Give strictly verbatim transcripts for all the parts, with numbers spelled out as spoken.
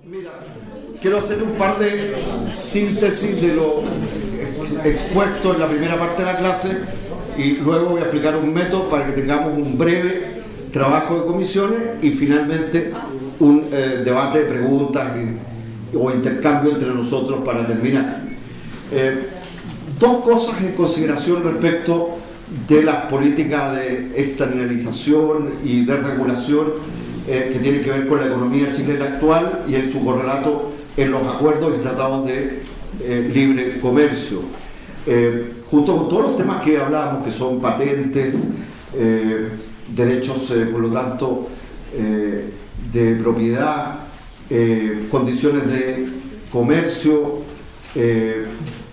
Mira, quiero hacer un par de síntesis de lo expuesto en la primera parte de la clase y luego voy a explicar un método para que tengamos un breve trabajo de comisiones y finalmente un eh, debate de preguntas y, o intercambio entre nosotros para terminar. Eh, dos cosas en consideración respecto de las políticas de externalización y de regulación eh, que tienen que ver con la economía chilena actual y en su correlato en los acuerdos y tratados de eh, libre comercio. Eh, junto con todos los temas que hablábamos, que son patentes, eh, derechos, eh, por lo tanto, eh, de propiedad, eh, condiciones de comercio, eh,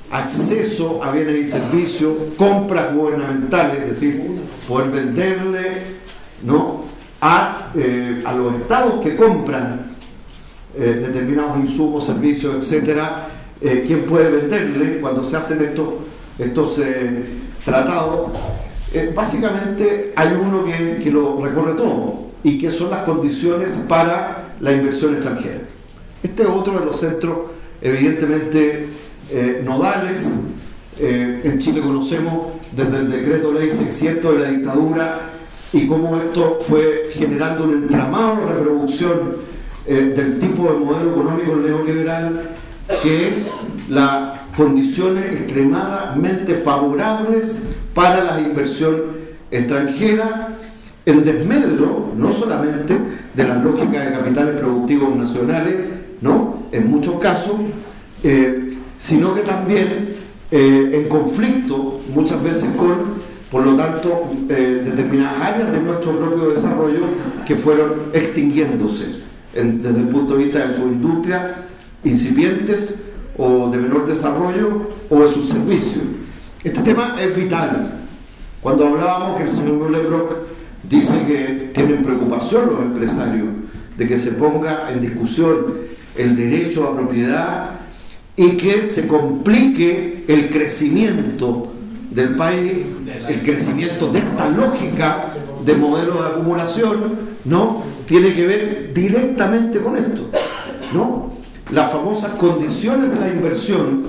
acceso a bienes y servicios, compras gubernamentales, es decir, poder venderle, ¿no?, a, eh, a los estados que compran eh, determinados insumos, servicios, etcétera. Eh, ¿quién puede venderle cuando se hacen estos, estos eh, tratados? Eh, básicamente hay uno que, que lo recorre todo y que son las condiciones para la inversión extranjera. Este es otro de los centros evidentemente eh, nodales. Eh, en Chile conocemos desde el decreto ley seiscientos de la dictadura y cómo esto fue generando un entramado de reproducción eh, del tipo de modelo económico neoliberal, que es las condiciones extremadamente favorables para la inversión extranjera, en desmedro no solamente de las lógicas de capitales productivos nacionales, ¿no?, en muchos casos, eh, sino que también eh, en conflicto muchas veces con, por lo tanto, eh, determinadas áreas de nuestro propio desarrollo que fueron extinguiéndose en, desde el punto de vista de sus industrias incipientes o de menor desarrollo o de sus servicios. Este tema es vital. Cuando hablábamos que el señor Müller-Brock dice que tienen preocupación los empresarios de que se ponga en discusión el derecho a propiedad y que se complique el crecimiento del país, el crecimiento de esta lógica de modelo de acumulación, ¿no?, tiene que ver directamente con esto, ¿no? Las famosas condiciones de la inversión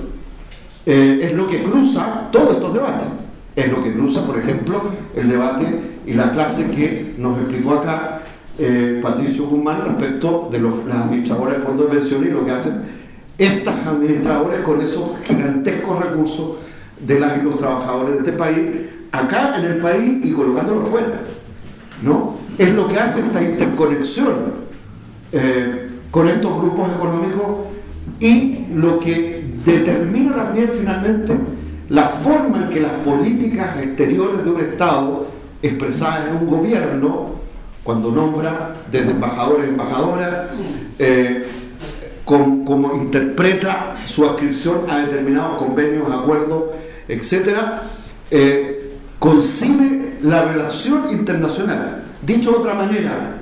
eh, es lo que cruza todos estos debates. Es lo que cruza, por ejemplo, el debate y la clase que nos explicó acá eh, Patricio Guzmán respecto de los, las administradoras de fondos de pensión y lo que hacen estas administradoras con esos gigantescos recursos de las y los trabajadores de este país, acá en el país y colocándolo fuera, ¿no? Es lo que hace esta interconexión eh, con estos grupos económicos y lo que determina también finalmente la forma en que las políticas exteriores de un Estado expresadas en un gobierno, cuando nombra desde embajadores, embajadoras, eh, con, como interpreta su adscripción a determinados convenios, acuerdos, etcétera, eh, concibe la relación internacional. Dicho de otra manera,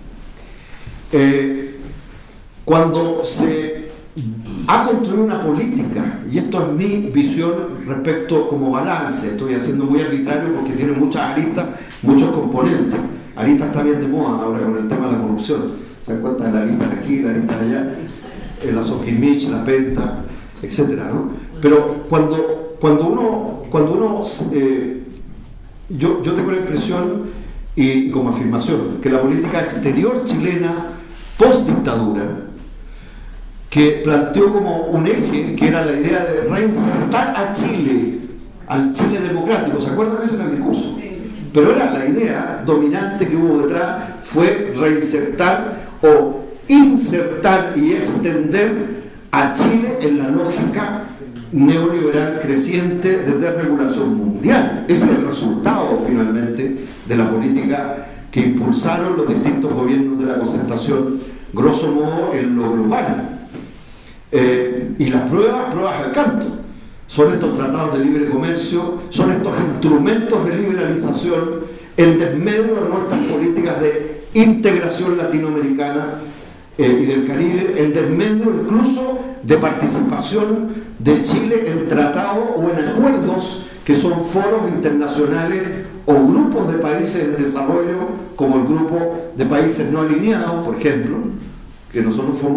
eh, cuando se ha construido una política, y esto es mi visión respecto como balance, estoy haciendo muy arbitrario porque tiene muchas aristas, muchos componentes. Arista está bien de moda ahora con el tema de la corrupción, se dan cuenta de la arista aquí, la arista allá, la Sokimich, la Penta, etcétera, ¿no? Pero cuando, cuando uno, cuando uno eh, yo, yo tengo la impresión y como afirmación que la política exterior chilena post dictadura, que planteó como un eje que era la idea de reinsertar a Chile, al Chile democrático, ¿se acuerdan? Ese era el discurso, pero era la idea dominante que hubo detrás, fue reinsertar o insertar y extender a Chile en la lógica neoliberal creciente de desregulación mundial. Ese es el resultado finalmente de la política que impulsaron los distintos gobiernos de la concertación, grosso modo en lo global. Eh, y las pruebas, pruebas al canto, son estos tratados de libre comercio, son estos instrumentos de liberalización en desmedro de nuestras políticas de integración latinoamericana eh, y del Caribe, en desmedro incluso de participación de Chile en tratados o en acuerdos que son foros internacionales o grupos de países en desarrollo, como el grupo de países no alineados, por ejemplo, que nosotros formamos,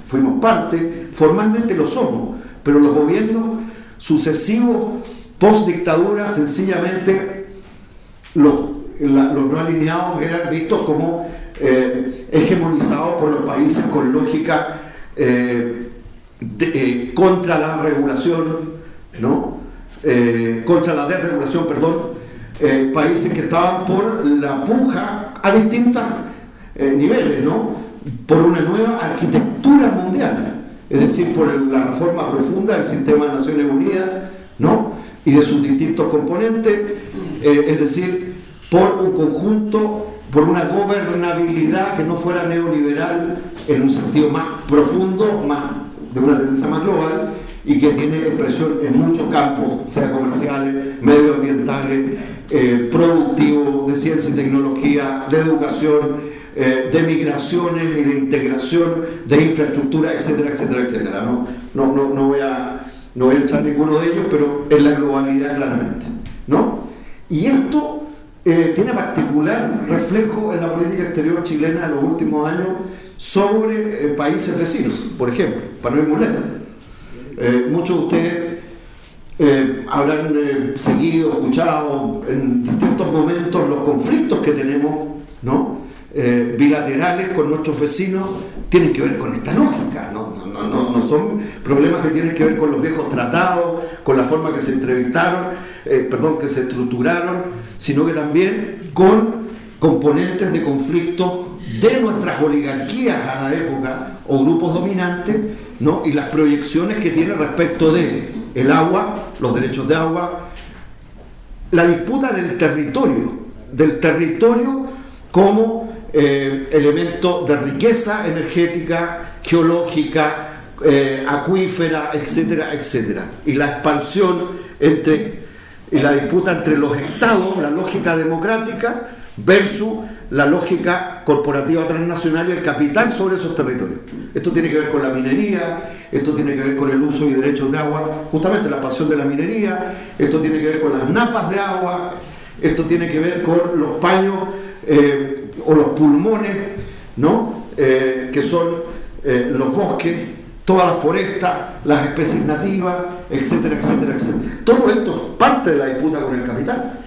fuimos parte, formalmente lo somos, pero los gobiernos sucesivos post-dictadura sencillamente los, la, los no alineados eran vistos como eh, hegemonizados por los países con lógica eh, de, eh, contra la regulación, ¿no? Eh, contra la desregulación, perdón, eh, países que estaban por la puja a distintos eh, niveles, ¿no? Por una nueva arquitectura mundial, es decir, por el, la reforma profunda del sistema de Naciones Unidas, ¿no? Y de sus distintos componentes, eh, es decir, por un conjunto, por una gobernabilidad que no fuera neoliberal en un sentido más profundo, más de una tendencia más global, y que tiene expresión en muchos campos, sea comerciales, medioambientales, eh, productivos, de ciencia y tecnología, de educación, eh, de migraciones y de integración, de infraestructura, etcétera, etcétera, etcétera. No, no, no, no, voy a, no voy a entrar en ninguno de ellos, pero en la globalidad claramente, ¿no? Y esto eh, tiene particular reflejo en la política exterior chilena de los últimos años sobre eh, países vecinos, por ejemplo, para no ir muy lejos. Eh, muchos de ustedes eh, habrán eh, seguido, escuchado en distintos momentos los conflictos que tenemos, ¿no? Eh, bilaterales con nuestros vecinos, tienen que ver con esta lógica, ¿no? No, no, no son problemas que tienen que ver con los viejos tratados, con la forma que se entrevistaron, eh, perdón, que se estructuraron, sino que también con componentes de conflictos de nuestras oligarquías a la época o grupos dominantes, ¿no? Y las proyecciones que tiene respecto de el agua, los derechos de agua, la disputa del territorio, del territorio como eh, elemento de riqueza energética, geológica, eh, acuífera, etcétera, etcétera, y la expansión entre y la disputa entre los estados, la lógica democrática versus la lógica corporativa transnacional y el capital sobre esos territorios. Esto tiene que ver con la minería, esto tiene que ver con el uso y derechos de agua, justamente la expansión de la minería, esto tiene que ver con las napas de agua, esto tiene que ver con los paños eh, o los pulmones, ¿no? Eh, que son eh, los bosques, todas las forestas, las especies nativas, etcétera, etcétera, etcétera. Todo esto es parte de la disputa con el capital.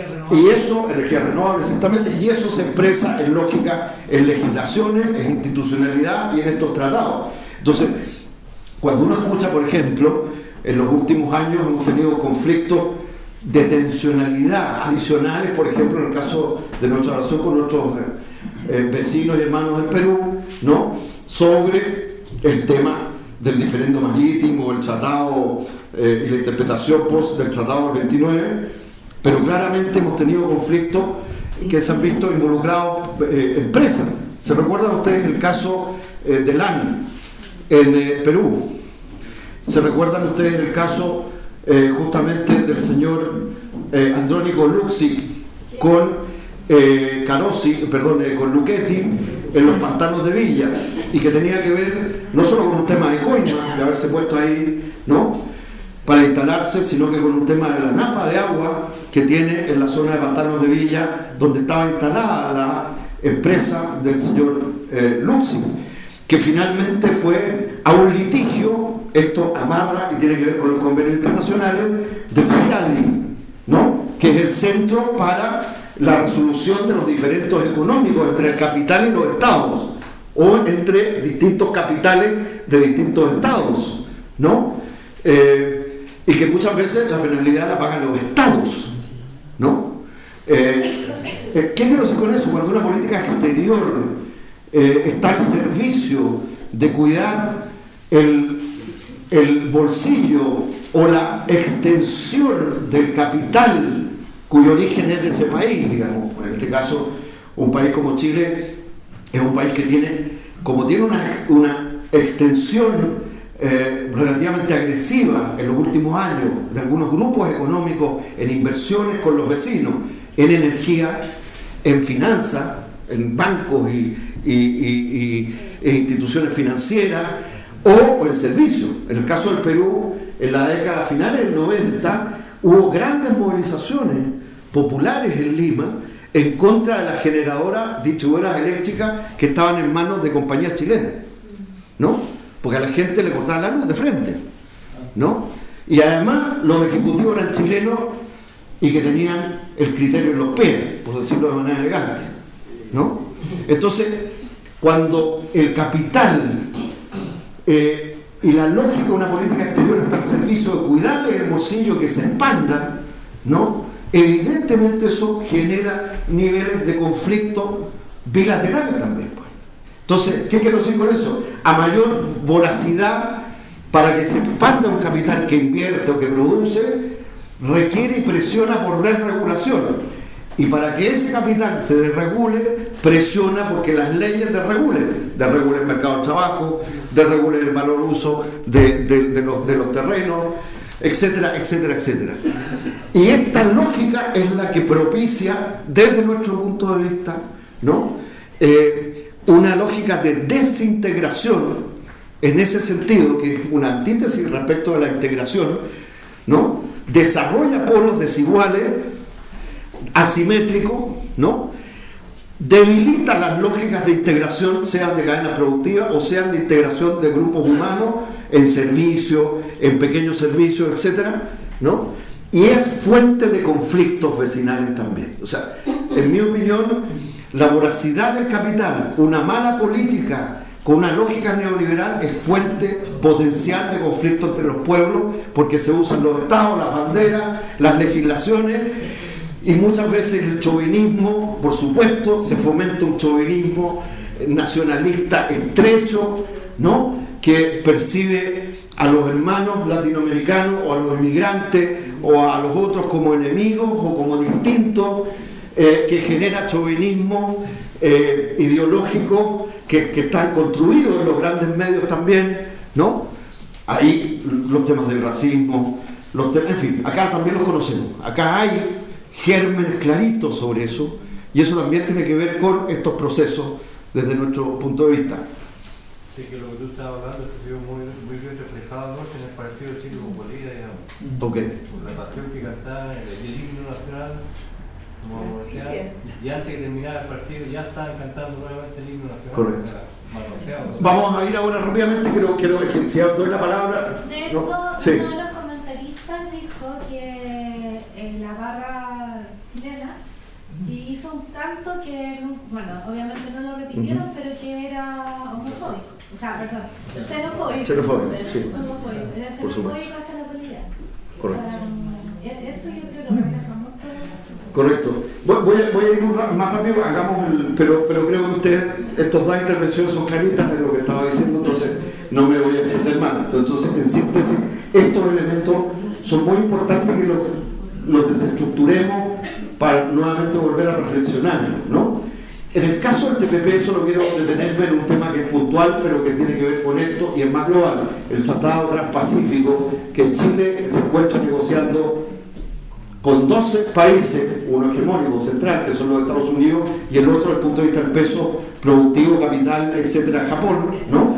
Y eso, energía renovable, exactamente, y eso se expresa en lógica, en legislaciones, en institucionalidad y en estos tratados. Entonces, cuando uno escucha, por ejemplo, en los últimos años hemos tenido conflictos de tensionalidad adicionales, por ejemplo, en el caso de nuestra relación con nuestros eh, vecinos y hermanos del Perú, ¿no? Sobre el tema del diferendo marítimo, el tratado eh, y la interpretación post del tratado del veintinueve. Pero claramente hemos tenido conflictos que se han visto involucrados eh, empresas. ¿Se recuerdan ustedes el caso eh, de LAN en eh, Perú? ¿Se recuerdan ustedes el caso eh, justamente del señor eh, Andrónico Luksic con eh, Carosi, perdón, eh, con Luchetti en los pantanos de Villa? Y que tenía que ver no solo con un tema de coima, de haberse puesto ahí, ¿no?, para instalarse, sino que con un tema de la napa de agua que tiene en la zona de pantanos de Villa, donde estaba instalada la empresa del señor eh, Luksic, que finalmente fue a un litigio, esto amarra y tiene que ver con los convenios internacionales del CIADI, ¿no?, que es el centro para la resolución de los diferendos económicos entre el capital y los estados, o entre distintos capitales de distintos estados, ¿no? Eh, y que muchas veces la penalidad la pagan los estados, ¿no? Eh, eh, ¿Qué quiero decir con eso? Cuando una política exterior eh, está al servicio de cuidar el, el bolsillo o la extensión del capital cuyo origen es de ese país, digamos, en este caso un país como Chile es un país que tiene, como tiene una, una extensión Eh, relativamente agresiva en los últimos años de algunos grupos económicos en inversiones con los vecinos, en energía, en finanzas, en bancos y, y, y, y, e instituciones financieras, o, o en servicios. En el caso del Perú, en la década finales del noventa, hubo grandes movilizaciones populares en Lima en contra de las generadoras distribuidoras eléctricas que estaban en manos de compañías chilenas, ¿no? porque a la gente le cortaban la luz de frente, ¿no? Y además los ejecutivos eran chilenos y que tenían el criterio en los pies, por decirlo de manera elegante, ¿no? Entonces, cuando el capital eh, y la lógica de una política exterior está al servicio de cuidarle el bolsillo, que se expanda, ¿no? Evidentemente eso genera niveles de conflicto bilaterales también, pues. Entonces, ¿qué quiero decir con eso? A mayor voracidad para que se expanda un capital que invierte o que produce, requiere y presiona por desregulación. Y para que ese capital se desregule, presiona porque las leyes desregulen. Desregulen el mercado del trabajo, desregulen el valor uso de, de, de, los, de los terrenos, etcétera, etcétera, etcétera. Y esta lógica es la que propicia, desde nuestro punto de vista, ¿no? Eh, una lógica de desintegración, en ese sentido, que es una antítesis respecto a la integración, ¿no? Desarrolla polos desiguales, asimétricos, ¿no? Debilita las lógicas de integración, sean de cadena productiva o sean de integración de grupos humanos en servicios, en pequeños servicios, etcétera, ¿no? Y es fuente de conflictos vecinales también. O sea, en mi opinión, la voracidad del capital, una mala política con una lógica neoliberal, es fuente potencial de conflicto entre los pueblos, porque se usan los estados, las banderas, las legislaciones, y muchas veces el chauvinismo, por supuesto, se fomenta un chauvinismo nacionalista estrecho, ¿no? Que percibe a los hermanos latinoamericanos o a los inmigrantes o a los otros como enemigos o como distintos, eh, que genera chauvinismo eh, ideológico que, que están construidos en los grandes medios también, ¿no? Ahí los temas del racismo, los temas, en fin, acá también los conocemos. Acá hay gérmenes claritos sobre eso, y eso también tiene que ver con estos procesos desde nuestro punto de vista. Sí, que lo que tú estabas hablando se vio muy, muy bien reflejado anoche en el partido de Chile con Bolivia, digamos. Ok. Por la pasión que cantaba el, el himno nacional, como decía, y antes de terminar el partido ya estaban cantando nuevamente el himno nacional. Correcto. Manoseado, ¿no? Vamos a ir ahora rápidamente, creo que si doy la palabra. De hecho, ¿no? Sí. uno de los comentaristas dijo que en la barra chilena y hizo un canto que, bueno, obviamente no lo repitieron, uh-huh. pero que era homofóbico, o sea, perdón, xenofóbico. Xenofóbico, sí. Homofóbico, era xenofóbico hacia la política. Correcto. Um, eso yo creo que refleja mucho. Correcto. Voy, voy, a, voy a ir más rápido, hagamos el, pero, pero creo que ustedes, estas dos intervenciones son claritas de lo que estaba diciendo, entonces no me voy a extender más. Entonces, en síntesis, estos elementos son muy importantes que los, los desestructuremos para nuevamente volver a reflexionar, ¿no? En el caso del T P P, solo quiero detenerme en un tema que es puntual, pero que tiene que ver con esto y es más global, el Tratado Transpacífico, que Chile se encuentra negociando con doce países, uno hegemónico central, que son los Estados Unidos, y el otro, desde el punto de vista del peso productivo, capital, etcétera, Japón, ¿no?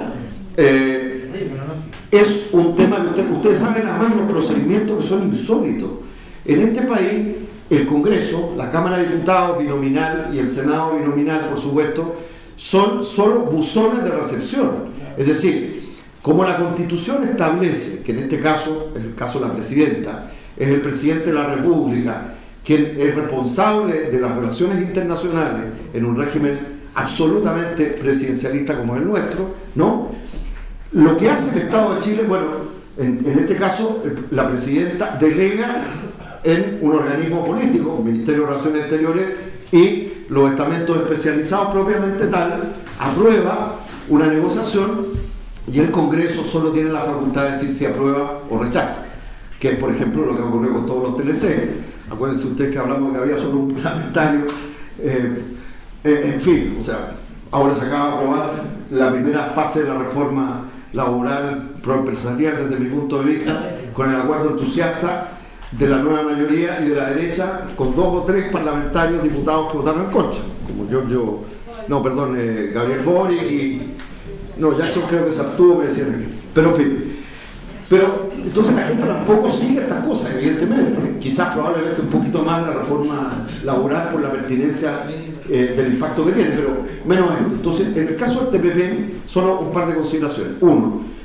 Eh, es un tema que ustedes, ustedes saben además los procedimientos que son insólitos. En este país, el Congreso, la Cámara de Diputados binominal y el Senado binominal, por supuesto, son solo buzones de recepción. Es decir, como la Constitución establece, que en este caso, en el caso de la Presidenta, es el presidente de la República quien es responsable de las relaciones internacionales en un régimen absolutamente presidencialista como el nuestro, ¿no? Lo que hace el Estado de Chile, bueno, en, en este caso, la Presidenta delega en un organismo político, el Ministerio de Relaciones Exteriores, y los estamentos especializados propiamente tal, aprueba una negociación y el Congreso solo tiene la facultad de decir si aprueba o rechaza, que es, por ejemplo, lo que ocurrió con todos los T L C. Acuérdense ustedes que hablamos de que había solo un parlamentario, eh, eh, en fin, o sea, ahora se acaba de aprobar la primera fase de la reforma laboral proempresarial desde mi punto de vista, con el acuerdo entusiasta de la nueva mayoría y de la derecha, con dos o tres parlamentarios diputados que votaron en contra, como Giorgio, no, perdón, eh, Gabriel Boric y no, Jackson creo que se abstuvo, me decían aquí, pero en fin. Pero entonces la gente tampoco sigue estas cosas, evidentemente, quizás probablemente un poquito más la reforma laboral por la pertinencia eh, del impacto que tiene, pero menos esto. Entonces, en el caso del T P P, solo un par de consideraciones. Uno,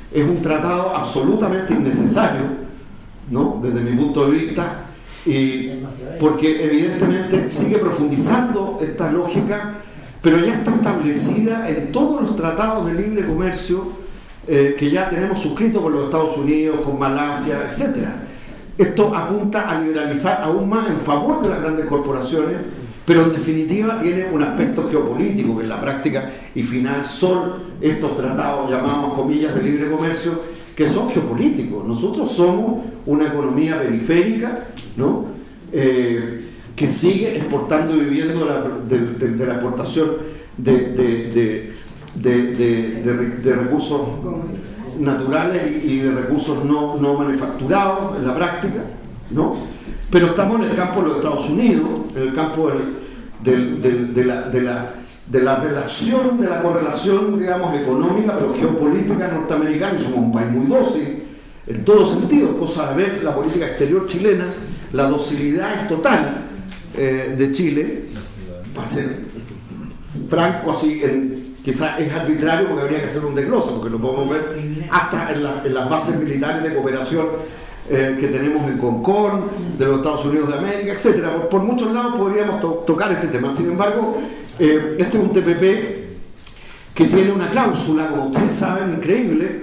es un tratado absolutamente innecesario, ¿no? Desde mi punto de vista, y porque evidentemente sigue profundizando esta lógica, pero ya está establecida en todos los tratados de libre comercio eh, que ya tenemos suscritos con los Estados Unidos, con Malasia, etcétera. Esto apunta a liberalizar aún más en favor de las grandes corporaciones, pero en definitiva tiene un aspecto geopolítico que en la práctica y final son estos tratados llamados comillas de libre comercio, que son geopolíticos. Nosotros somos una economía periférica, ¿no? Eh, que sigue exportando y viviendo la, de, de, de la exportación de, de, de, de, de, de, de recursos naturales y, y de recursos no, no manufacturados en la práctica, ¿no? Pero estamos en el campo de los Estados Unidos, en el campo del, del, del, de, la, de, la, de la relación, de la correlación, digamos, económica, pero geopolítica norteamericana, y somos un país muy dócil, en todos sentidos, cosa de ver la política exterior chilena, la docilidad es total eh, de Chile, para ser franco, así, en, quizás es arbitrario porque habría que hacer un desglose, porque lo podemos ver hasta en, la, en las bases militares de cooperación eh, que tenemos en Concord, de los Estados Unidos de América, etcétera. Por, por muchos lados podríamos to tocar este tema. Sin embargo, eh, este es un T P P que tiene una cláusula, como ustedes saben, increíble,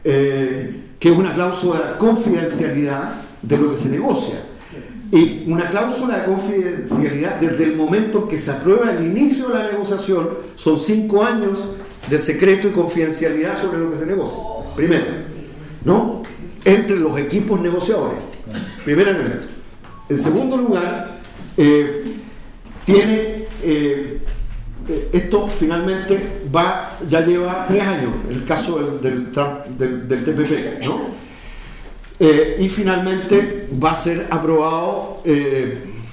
eh, que es una cláusula de confidencialidad de lo que se negocia. Y una cláusula de confidencialidad desde el momento en que se aprueba el inicio de la negociación, son cinco años de secreto y confidencialidad sobre lo que se negocia. Primero, ¿no? Entre los equipos negociadores. Primer elemento. En segundo lugar, eh, tiene eh, esto finalmente va, ya lleva tres años, en el caso del, del, del, del T P P, ¿no? Eh, y finalmente va a ser aprobado eh,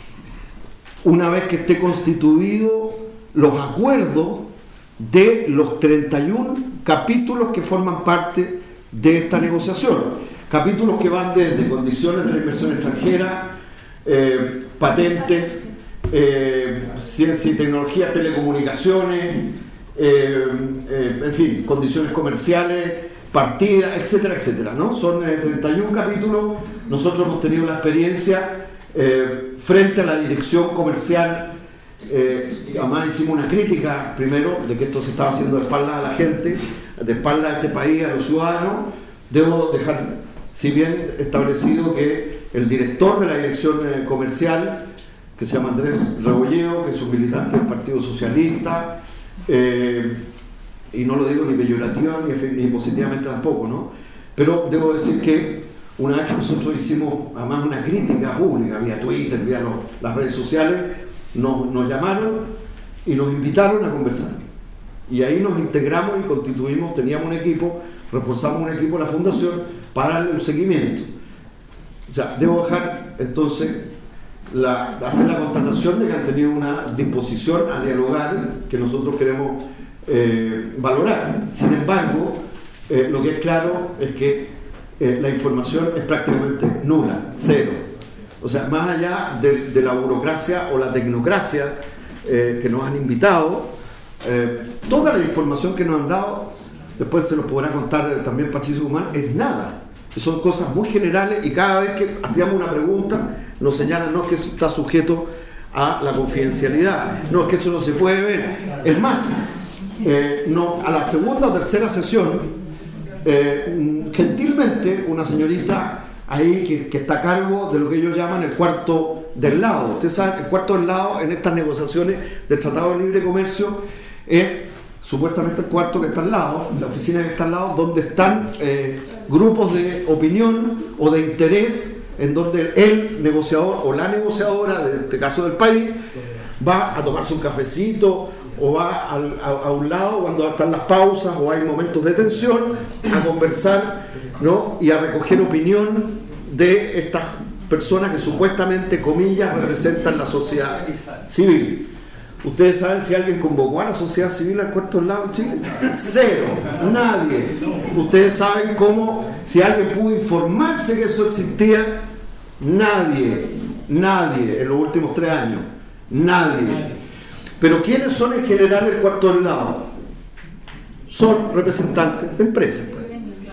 una vez que esté constituido los acuerdos de los treinta y uno capítulos que forman parte de esta negociación. Capítulos que van desde condiciones de la inversión extranjera, eh, patentes, eh, ciencia y tecnología, telecomunicaciones, eh, eh, en fin, condiciones comerciales, partidas, etcétera, etcétera, ¿no? Son eh, treinta y uno capítulos. Nosotros hemos tenido la experiencia eh, frente a la dirección comercial. Eh, además hicimos una crítica primero de que esto se estaba haciendo de espaldas a la gente, de espaldas a este país, a los ciudadanos. Debo dejar, si bien establecido, que el director de la dirección eh, comercial, que se llama Andrés Rebolleo, que es un militante del Partido Socialista, eh, y no lo digo ni peyorativo ni, ni positivamente tampoco, ¿no? Pero debo decir que una vez que nosotros hicimos además una crítica pública vía Twitter, vía los, las redes sociales, nos, nos llamaron y nos invitaron a conversar, y ahí nos integramos y constituimos, teníamos un equipo, reforzamos un equipo de la fundación para darle un seguimiento. O sea, debo dejar entonces la, hacer la constatación de que han tenido una disposición a dialogar que nosotros queremos Eh, valorar. Sin embargo, eh, lo que es claro es que eh, la información es prácticamente nula, cero. O sea, más allá de, de la burocracia o la tecnocracia eh, que nos han invitado, eh, toda la información que nos han dado, después se los podrá contar eh, también Patricio Guzmán, es nada. Son cosas muy generales, y cada vez que hacíamos una pregunta nos señalan, no, que eso está sujeto a la confidencialidad, no, es que eso no se puede ver. Es más, Eh, no, a la segunda o tercera sesión, eh, gentilmente una señorita ahí que, que está a cargo de lo que ellos llaman el cuarto del lado. Ustedes saben, el cuarto del lado en estas negociaciones del Tratado de Libre Comercio es supuestamente el cuarto que está al lado, la oficina que está al lado, donde están eh, grupos de opinión o de interés, en donde el negociador o la negociadora, de este caso del país, va a tomarse un cafecito o va al, a, a un lado cuando están las pausas o hay momentos de tensión, a conversar, ¿no? Y a recoger opinión de estas personas que supuestamente, comillas, representan la sociedad civil. ¿Ustedes saben si alguien convocó a la sociedad civil al cuarto del lado en Chile? Cero, nadie. ¿Ustedes saben cómo, si alguien pudo informarse que eso existía? Nadie, nadie en los últimos tres años, nadie. Pero ¿quiénes son en general el cuarto del lado? Son representantes de empresas.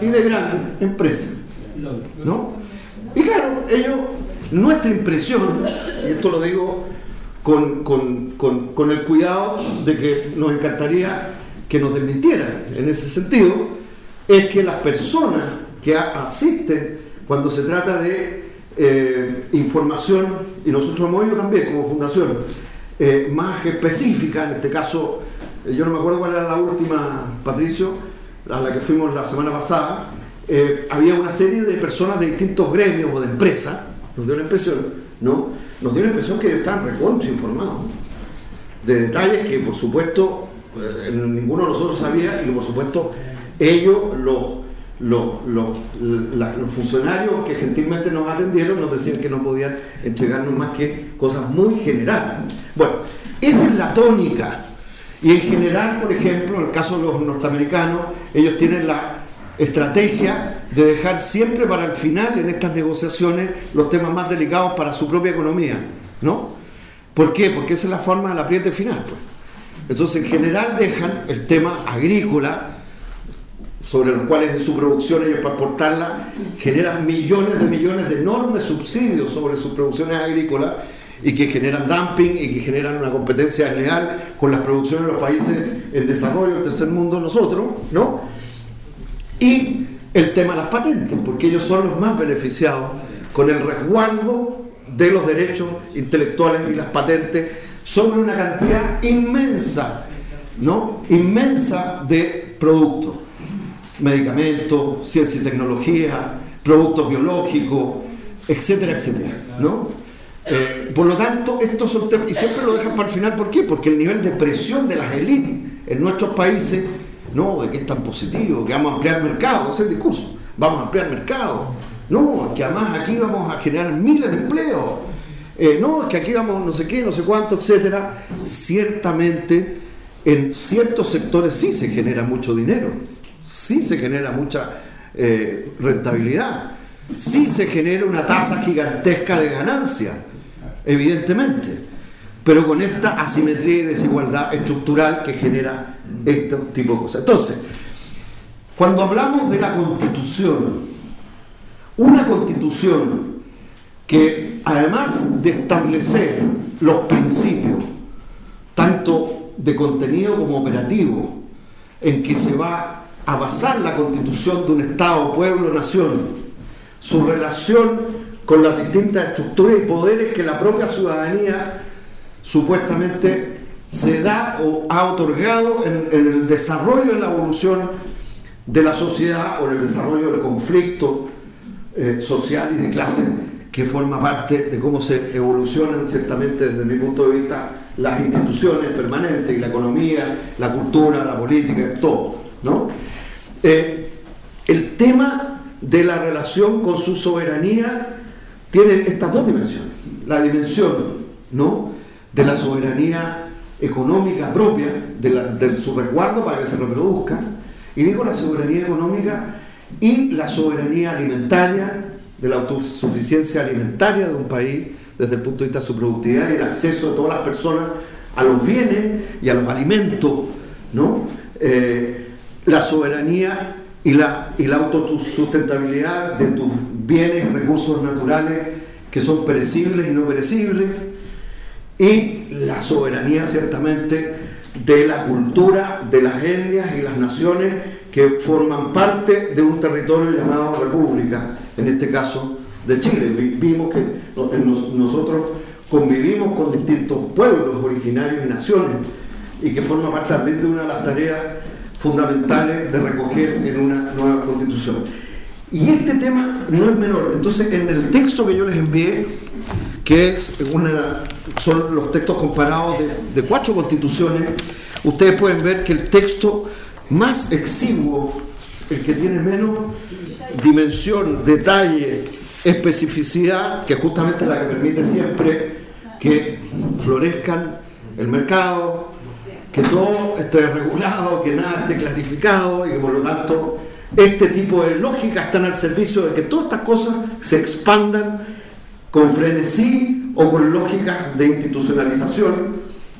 y de grandes empresas, ¿no? Y claro, ellos, nuestra impresión, y esto lo digo con, con, con, con el cuidado de que nos encantaría que nos desmintieran en ese sentido, es que las personas que asisten cuando se trata de eh, información, y nosotros hemos ido también como fundación, eh, más específica, en este caso, eh, yo no me acuerdo cuál era la última, Patricio, a la que fuimos la semana pasada, eh, había una serie de personas de distintos gremios o de empresas, nos dio la impresión, ¿no? Nos dio la impresión que ellos estaban recontra informados de detalles que por supuesto eh, ninguno de nosotros sabía, y que por supuesto ellos, los Los, los, la, los funcionarios que gentilmente nos atendieron, nos decían que no podían entregarnos más que cosas muy generales. Bueno, esa es la tónica. Y en general, por ejemplo, en el caso de los norteamericanos, ellos tienen la estrategia de dejar siempre para el final en estas negociaciones los temas más delicados para su propia economía, ¿no? ¿Por qué? Porque esa es la forma del apriete final, pues. Entonces, en general dejan el tema agrícola, sobre los cuales en su producción ellos, para exportarla, generan millones de millones de enormes subsidios sobre sus producciones agrícolas, y que generan dumping y que generan una competencia desleal con las producciones de los países en desarrollo, el tercer mundo, nosotros, ¿no? Y el tema de las patentes, porque ellos son los más beneficiados con el resguardo de los derechos intelectuales y las patentes sobre una cantidad inmensa, ¿no? Inmensa de productos. Medicamentos, ciencia y tecnología, productos biológicos, etcétera, etcétera, ¿no? Eh, por lo tanto, estos son temas, y siempre lo dejan para el final. ¿Por qué? Porque el nivel de presión de las élites en nuestros países, no, de que es tan positivo, que vamos a ampliar mercado, ese es el discurso, vamos a ampliar mercado, no, es que además aquí vamos a generar miles de empleos, eh, no, es que aquí vamos no sé qué, no sé cuánto, etcétera. Ciertamente, en ciertos sectores sí se genera mucho dinero, sí se genera mucha eh, rentabilidad, sí se genera una tasa gigantesca de ganancia, evidentemente, pero con esta asimetría y desigualdad estructural que genera este tipo de cosas. Entonces, cuando hablamos de la Constitución, una Constitución que además de establecer los principios, tanto de contenido como operativo, en que se va a basar la constitución de un Estado, pueblo, nación, su relación con las distintas estructuras y poderes que la propia ciudadanía supuestamente se da o ha otorgado en, en el desarrollo, en la evolución de la sociedad, o en el desarrollo del conflicto eh, social y de clase, que forma parte de cómo se evolucionan ciertamente desde mi punto de vista las instituciones permanentes, y la economía, la cultura, la política, todo, ¿no? Eh, el tema de la relación con su soberanía tiene estas dos dimensiones: la dimensión, ¿no?, de la soberanía económica propia, de, la, de su resguardo para que se reproduzca, y digo la soberanía económica y la soberanía alimentaria, de la autosuficiencia alimentaria de un país desde el punto de vista de su productividad y el acceso de todas las personas a los bienes y a los alimentos, ¿no? Eh, la soberanía y la, y la autosustentabilidad de tus bienes, recursos naturales que son perecibles y no perecibles, y la soberanía ciertamente de la cultura de las etnias y las naciones que forman parte de un territorio llamado República, en este caso de Chile. Vimos que nosotros convivimos con distintos pueblos originarios y naciones, y que forma parte también de una de las tareas fundamentales de recoger en una nueva constitución. Y este tema no es menor. Entonces, en el texto que yo les envié, que es una, son los textos comparados de, de cuatro constituciones, ustedes pueden ver que el texto más exiguo, el que tiene menos dimensión, detalle, especificidad, que justamente es la que permite siempre que florezcan el mercado, que todo esté regulado, que nada esté clarificado, y que por lo tanto este tipo de lógicas están al servicio de que todas estas cosas se expandan con frenesí o con lógicas de institucionalización,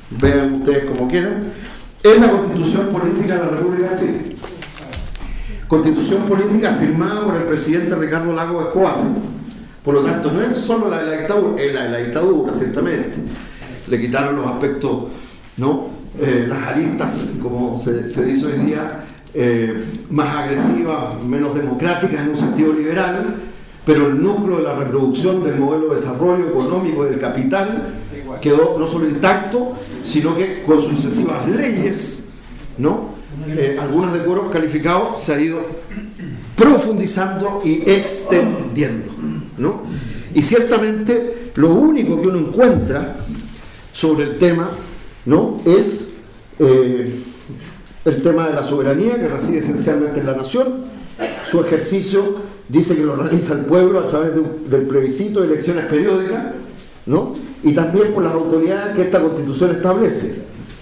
vean ustedes como quieran, es la Constitución Política de la República de Chile. constitución política firmada por el presidente Ricardo Lagos Escobar. Por lo tanto, no es solo la de la dictadura, es la de la dictadura, ciertamente. Le quitaron los aspectos, ¿no? Eh, las aristas, como se, se dice hoy día, eh, más agresivas, menos democráticas en un sentido liberal, pero el núcleo de la reproducción del modelo de desarrollo económico del capital quedó no solo intacto, sino que con sucesivas leyes, ¿no? Eh, algunas de cuerpos calificados se ha ido profundizando y extendiendo, ¿no? Y ciertamente lo único que uno encuentra sobre el tema, ¿no? es eh, el tema de la soberanía, que reside esencialmente en la nación. Su ejercicio dice que lo realiza el pueblo a través de un, del plebiscito de elecciones periódicas, ¿no? Y también por las autoridades que esta Constitución establece.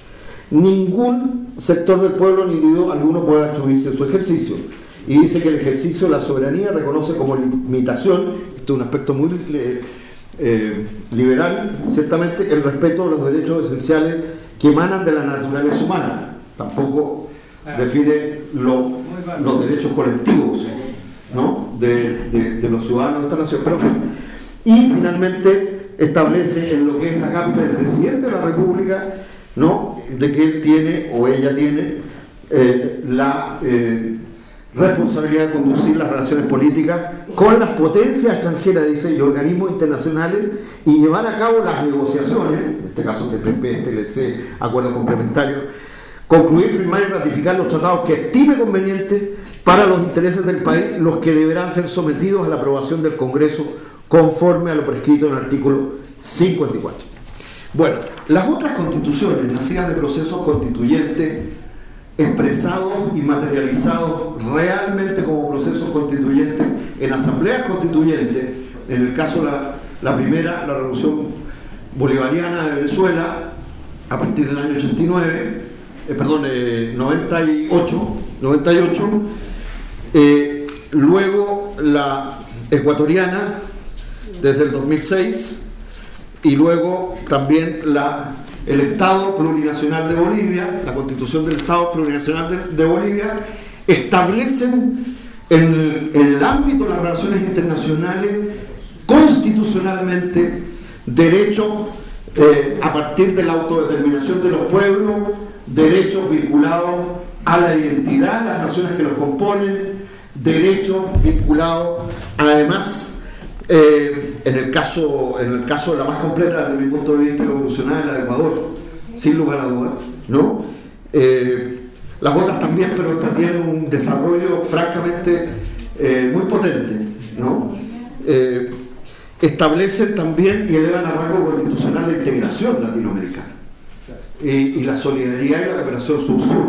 Ningún sector del pueblo ni individuo alguno puede atribuirse su ejercicio, y dice que el ejercicio de la soberanía reconoce como limitación, esto es un aspecto muy eh, eh, liberal, ciertamente, el respeto de los derechos esenciales que emanan de la naturaleza humana. Tampoco define lo, los derechos colectivos, ¿no? de, de, de los ciudadanos de esta nación. Pero, y finalmente establece en lo que es la carta del presidente de la República, ¿no? de que él tiene o ella tiene eh, la eh, responsabilidad de conducir las relaciones políticas con las potencias extranjeras, dice, y organismos internacionales, y llevar a cabo las negociaciones, en este caso T P P, T L C, acuerdos complementarios, concluir, firmar y ratificar los tratados que estime convenientes para los intereses del país, los que deberán ser sometidos a la aprobación del Congreso conforme a lo prescrito en el artículo cincuenta y cuatro. Bueno, las otras constituciones nacidas de procesos constituyentes expresados y materializados realmente como procesos constituyentes en asambleas constituyentes, en el caso la, la primera, la Revolución Bolivariana de Venezuela, a partir del año ochenta y nueve, eh, perdón, eh, noventa y ocho, eh, luego la ecuatoriana desde el dos mil seis, y luego también la, el Estado Plurinacional de Bolivia, la Constitución del Estado Plurinacional de, de Bolivia, establecen en el, en el ámbito de las relaciones internacionales constitucionalmente derechos eh, a partir de la autodeterminación de los pueblos, derechos vinculados a la identidad de las naciones que los componen, derechos vinculados además Eh, en el caso en el caso de la más completa desde mi punto de vista revolucionaria, la de Ecuador, sin lugar a dudas, ¿no? Eh, las otras también, pero esta tiene un desarrollo francamente eh, muy potente, ¿no? Eh, establecen también y elevan a rango constitucional la integración latinoamericana y, y la solidaridad y la cooperación sur-sur,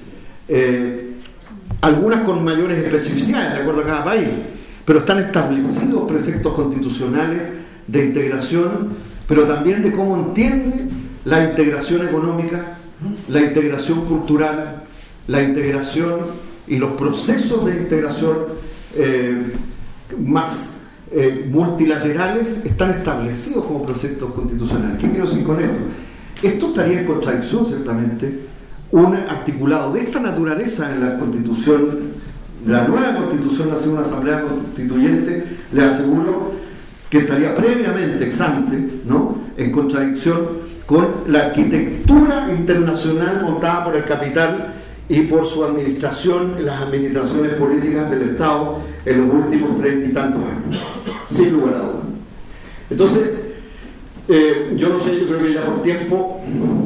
eh, algunas con mayores especificidades de acuerdo a cada país, pero están establecidos preceptos constitucionales de integración, pero también de cómo entiende la integración económica, la integración cultural, la integración y los procesos de integración eh, más eh, multilaterales están establecidos como preceptos constitucionales. ¿Qué quiero decir con esto? Esto estaría en contradicción, ciertamente, un articulado de esta naturaleza en la Constitución. La nueva Constitución nace en una asamblea constituyente, le aseguro que estaría previamente ex ante, ¿no? en contradicción con la arquitectura internacional montada por el capital y por su administración, las administraciones políticas del Estado en los últimos treinta y tantos años, sin lugar a dudas. Entonces, eh, yo no sé, yo creo que ya por tiempo,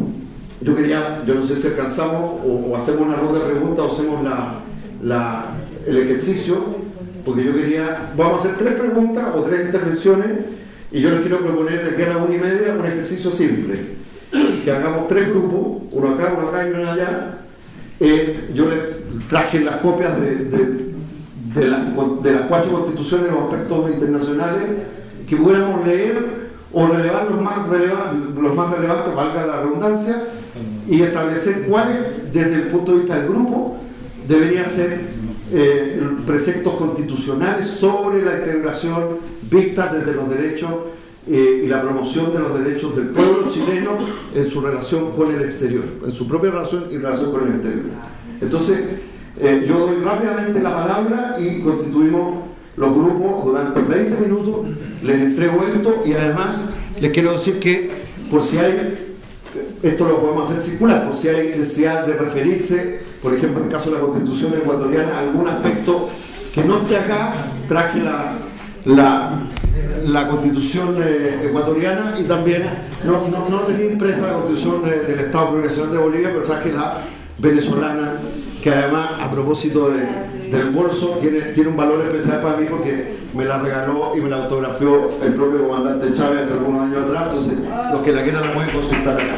yo quería, yo no sé si alcanzamos o, o hacemos una ronda de preguntas o hacemos la, la el ejercicio, porque yo quería, vamos a hacer tres preguntas o tres intervenciones y yo les quiero proponer de aquí a la una y media un ejercicio simple, que hagamos tres grupos, uno acá, uno acá y uno allá. Eh, yo les traje las copias de, de, de, la, de las cuatro constituciones, los aspectos internacionales que pudiéramos leer o relevar los más relevantes, los más relevantes, valga la redundancia, y establecer cuáles, desde el punto de vista del grupo, deberían ser Eh, preceptos constitucionales sobre la integración vistas desde los derechos eh, y la promoción de los derechos del pueblo chileno en su relación con el exterior, en su propia relación y relación con el exterior. Entonces, Eh, yo doy rápidamente la palabra y constituimos los grupos durante veinte minutos, les entrego esto y además les quiero decir que por si hay, esto lo podemos hacer circular, por si hay necesidad de referirse, por ejemplo en el caso de la Constitución ecuatoriana, a algún aspecto que no esté acá, traje la, la, la Constitución eh, ecuatoriana y también, no, no, no tenía impresa la Constitución eh, del Estado Plurinacional de Bolivia, pero traje la venezolana, que además a propósito de, del bolso tiene, tiene un valor especial para mí porque me la regaló y me la autografió el propio comandante Chávez hace algunos años atrás, entonces los que la quieran la pueden consultar acá.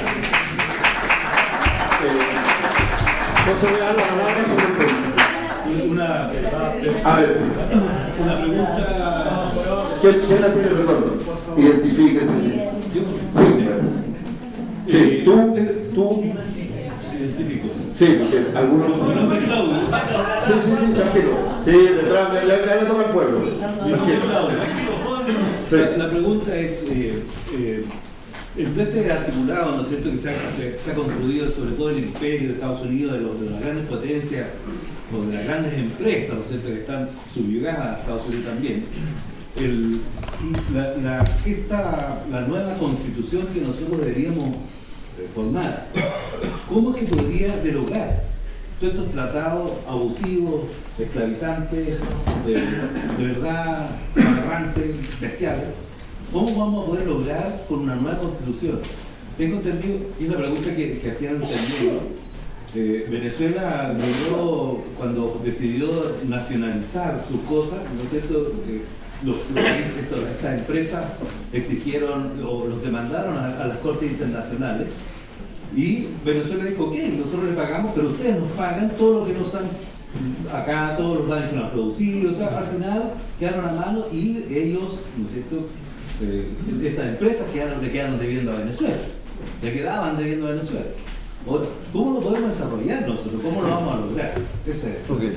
Eh, entonces voy a dar la palabra sobre el tema. Una, a ver, una pregunta. ¿Quién, quién la tiene el retorno? Identifíquese. Sí, sí, tú, tú. Identifico. Sí, porque algunos. Mi nombre es Claudio. Sí, sí, sí, tranquilo. Sí, detrás, ya, ya le toca al pueblo. Mi nombre es Claudio. Sí. La, la pregunta es, eh, eh, en todo este articulado, ¿no es cierto?, que se ha, se, se ha construido sobre todo el imperio de Estados Unidos, de, los, de las grandes potencias, o de las grandes empresas, ¿no es cierto?, que están subyugadas a Estados Unidos también. El, la, la, esta, la nueva constitución que nosotros deberíamos formar, ¿cómo es que podría derogar todos estos tratados abusivos, esclavizantes, de, de verdad aberrantes, bestiales? ¿Cómo vamos a poder lograr con una nueva constitución? Tengo entendido, y una pregunta que, que hacían entendido, eh, Venezuela logró, cuando decidió nacionalizar sus cosas, ¿no es cierto?, eh, los, los países, estas empresas exigieron o los demandaron a, a las cortes internacionales y Venezuela dijo, ok, nosotros le pagamos, pero ustedes nos pagan todo lo que nos han acá, todos los daños que nos han producido. O sea, al final quedaron a mano y ellos, ¿no es cierto?, eh, estas empresas quedaron, le quedaron debiendo a Venezuela, le quedaban debiendo a Venezuela. Ahora, ¿cómo lo podemos desarrollar nosotros? ¿Cómo lo vamos a lograr? Esa es. Ok.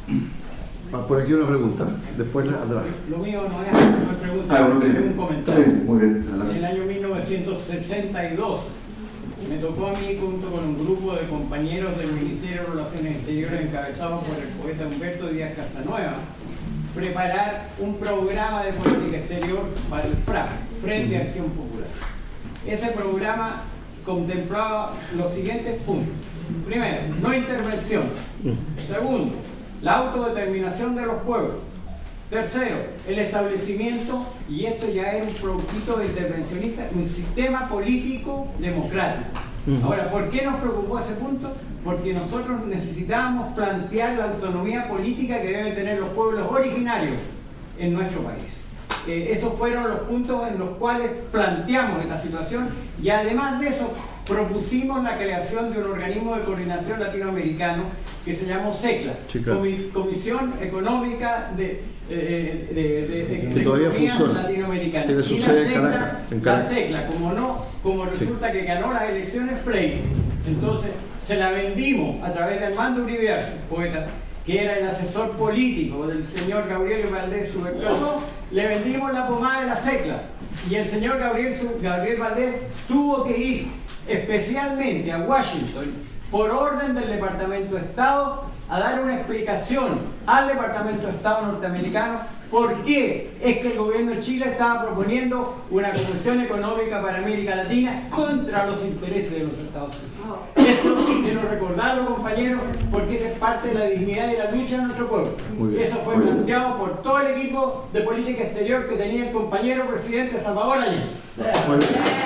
Ah, por aquí una pregunta, después la atrás. Lo mío no es una pregunta, Ah, bueno, es un comentario. sí, muy bien. En el año mil novecientos sesenta y dos me tocó a mí, junto con un grupo de compañeros del Ministerio de Relaciones Exteriores encabezados por el poeta Humberto Díaz Casanueva, preparar un programa de política exterior para el F R A, Frente a Acción Popular. Ese programa contemplaba los siguientes puntos. Primero, no intervención. Segundo, la autodeterminación de los pueblos. Tercero, el establecimiento, y esto ya es un poquito de intervencionista, un sistema político democrático. Ahora, ¿por qué nos preocupó ese punto? Porque nosotros necesitábamos plantear la autonomía política que deben tener los pueblos originarios en nuestro país. Eh, esos fueron los puntos en los cuales planteamos esta situación y además de eso propusimos la creación de un organismo de coordinación latinoamericano que se llamó SECLA, sí, claro. Comi Comisión Económica de, eh, de, de, de, que de todavía Economía funciona. Latinoamericana. Tiene su sede en Caracas. En Caracas. La SECLA, como no, como resulta sí. que ganó las elecciones Freire, entonces se la vendimos a través de Armando Uribe Arce, poeta, que era el asesor político del señor Gabriel Valdés Subercaso, le vendimos la pomada de la SECLA y el señor Gabriel, Gabriel Valdés tuvo que ir especialmente a Washington por orden del Departamento de Estado a dar una explicación al Departamento de Estado norteamericano por qué es que el gobierno de Chile estaba proponiendo una Comisión Económica para América Latina contra los intereses de los Estados Unidos. Eso quiero recordarlo, compañeros, porque esa es parte de la dignidad y la lucha de nuestro pueblo. Eso fue planteado por todo el equipo de política exterior que tenía el compañero presidente Salvador Allende. Bueno,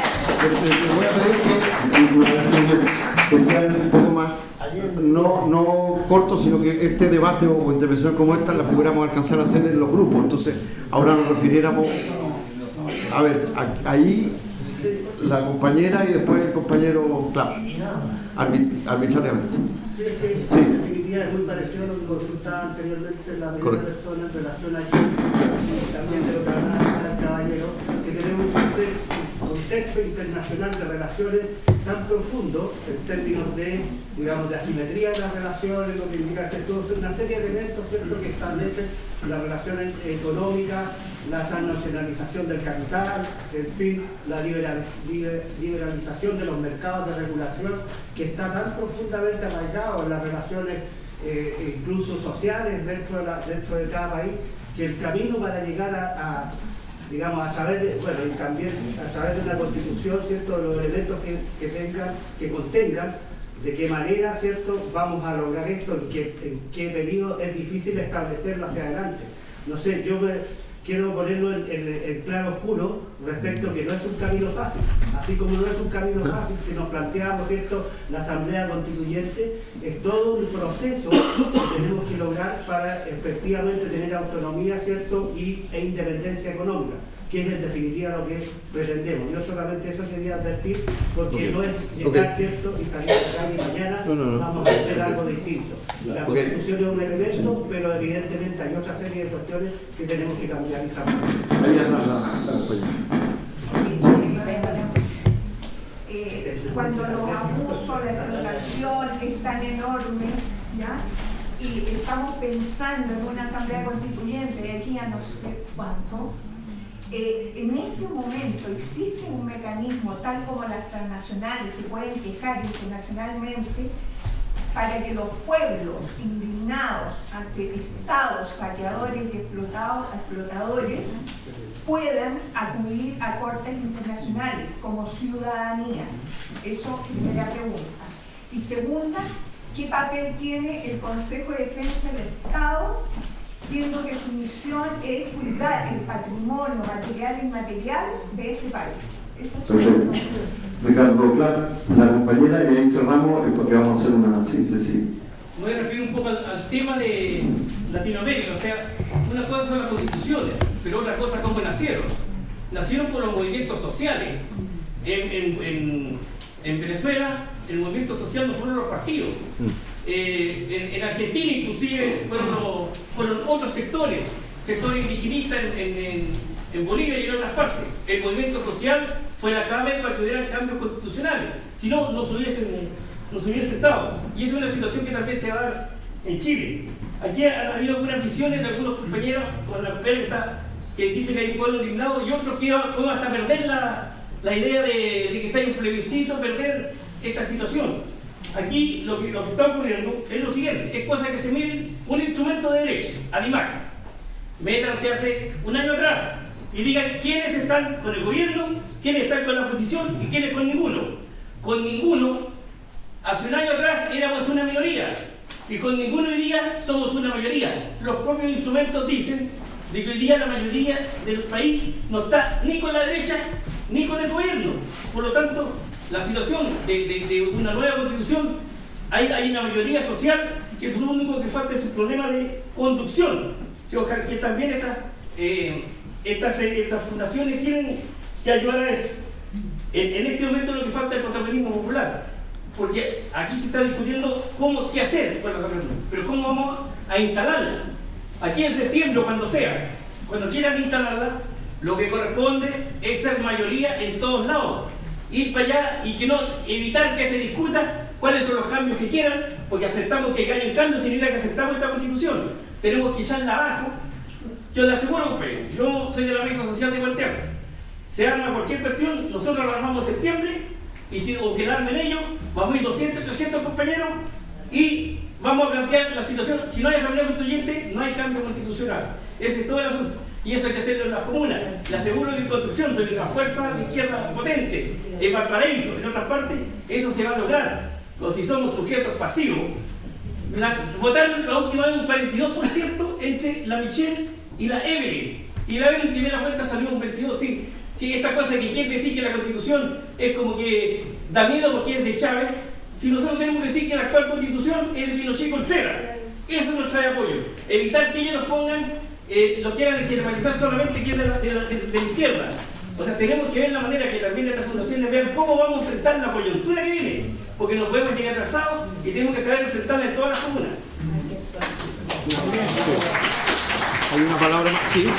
te voy a pedir que, que sean un poco más, no, no cortos, sino que este debate o intervención como esta la pudiéramos alcanzar a hacer en los grupos. Entonces, ahora nos refiriéramos, a ver, a, ahí la compañera y después el compañero, claro, arbit, arbitrariamente. Sí, es que sí. En definitiva es muy parecido a lo que consultaba anteriormente la primera Correcto. persona en relación a y también de lo que hablaba el caballero, que tenemos un contexto internacional de relaciones tan profundo en términos de, digamos, de asimetría de las relaciones, lo que indica que todo es una serie de elementos, ¿cierto?, que establecen las relaciones económicas, la transnacionalización del capital, en fin, la liberal, liber, liberalización de los mercados de regulación, que está tan profundamente arraigado en las relaciones eh, incluso sociales dentro de, la, dentro de cada país, que el camino para llegar a, a digamos, a través de, bueno, y también a través de una constitución, ¿cierto?, los elementos que, que tengan, que contengan, de qué manera, ¿cierto?, vamos a lograr esto, en qué, en qué periodo es difícil establecerlo hacia adelante. No sé, yo me, quiero ponerlo en, en, en claro oscuro respecto a que no es un camino fácil, así como no es un camino fácil que nos planteamos, ¿cierto?, la Asamblea Constituyente, es todo un proceso que tenemos que lograr para efectivamente tener autonomía, ¿cierto?, y, e independencia económica, que es en definitiva lo que pretendemos. Yo solamente eso quería advertir, porque okay. no es llegar, okay. ¿cierto?, y salir de acá y mañana no, no, no. vamos a hacer algo distinto. La okay. Constitución es un elemento, sí. pero evidentemente hay otra serie de cuestiones que tenemos que cambiar y trabajar. Eh, cuando los abusos, la explotación es tan enorme, ¿ya?, y estamos pensando en una asamblea constituyente de aquí a no sé cuánto, Eh, en este momento existe un mecanismo, tal como las transnacionales se pueden quejar internacionalmente, para que los pueblos indignados ante estados saqueadores y explotados, explotadores puedan acudir a cortes internacionales como ciudadanía. Eso es primera pregunta. Y segunda, ¿qué papel tiene el Consejo de Defensa del Estado, siendo que su misión es cuidar el patrimonio material e inmaterial de este país? Perfecto. Ricardo, la, la compañera, y ahí cerramos porque vamos a hacer una síntesis. Me voy a referir un poco al, al tema de Latinoamérica. O sea, una cosa son las constituciones, pero otra cosa cómo nacieron. Nacieron por los movimientos sociales. En, en, en, en Venezuela, el movimiento social no fueron los partidos. Eh, en, en Argentina inclusive fueron, los, fueron otros sectores, sectores indigenistas en, en, en, en Bolivia y en otras partes. El movimiento social fue la clave para que hubieran cambios constitucionales, si no, no se hubiesen, no se hubiese estado. Y esa es una situación que también se va a dar en Chile. Aquí ha habido algunas visiones de algunos compañeros con la compañera que, está, que dice que hay un pueblo indignado, y otros que van hasta perder la, la idea de, de que si hay un plebiscito, perder esta situación. Aquí lo que, lo que está ocurriendo es lo siguiente: es cosa que se mire un instrumento de derecha, ADIMAC, métanse hace un año atrás y digan quiénes están con el gobierno, quiénes están con la oposición y quiénes con ninguno. Con ninguno, hace un año atrás éramos una minoría, y con ninguno hoy día somos una mayoría. Los propios instrumentos dicen de que hoy día la mayoría del país no está ni con la derecha ni con el gobierno. Por lo tanto, la situación de, de, de una nueva constitución, hay, hay una mayoría social que es lo único que falta, es un problema de conducción, que, ojalá, que también estas, eh, estas, estas fundaciones tienen que ayudar a eso. En, en este momento lo que falta es el protagonismo popular, porque aquí se está discutiendo cómo, qué hacer con la referéndum, pero cómo vamos a instalarla. Aquí en septiembre, cuando sea, cuando quieran instalarla, lo que corresponde es ser mayoría en todos lados, ir para allá y que no, evitar que se discuta cuáles son los cambios que quieran, porque aceptamos que haya un cambio, significa que aceptamos esta constitución. Tenemos que echarla abajo. Yo le aseguro, pues, yo soy de la mesa social de Guanteamo. Se arma cualquier cuestión, nosotros la armamos en septiembre, y si o quedarme en ello, vamos a ir doscientos, trescientos compañeros y vamos a plantear la situación. Si no hay asamblea constituyente, no hay cambio constitucional. Ese es todo el asunto. Y eso hay que hacerlo en las comunas. Le aseguro que en construcción, de una fuerza de izquierda potente, en Valparaíso, en otras partes, eso se va a lograr. O si somos sujetos pasivos. La, votaron la última vez un cuarenta y dos por ciento entre la Michelle y la Evelyn. Y la Evelyn en primera vuelta salió un veintidós por ciento. Sí, sí, esta cosa que quiere decir que la constitución es como que da miedo porque es de Chávez. Si nosotros tenemos que decir que la actual constitución es de Pinochet Contreras, eso nos trae apoyo. Evitar que ellos nos pongan, eh, lo quieran generalizar solamente que es de la, de, la, de, de la izquierda. O sea, tenemos que ver la manera que también estas fundaciones vean cómo vamos a enfrentar la coyuntura que viene, porque nos podemos llegar atrasados y tenemos que saber enfrentarla en todas las comunas. ¿Hay una palabra más? Sí.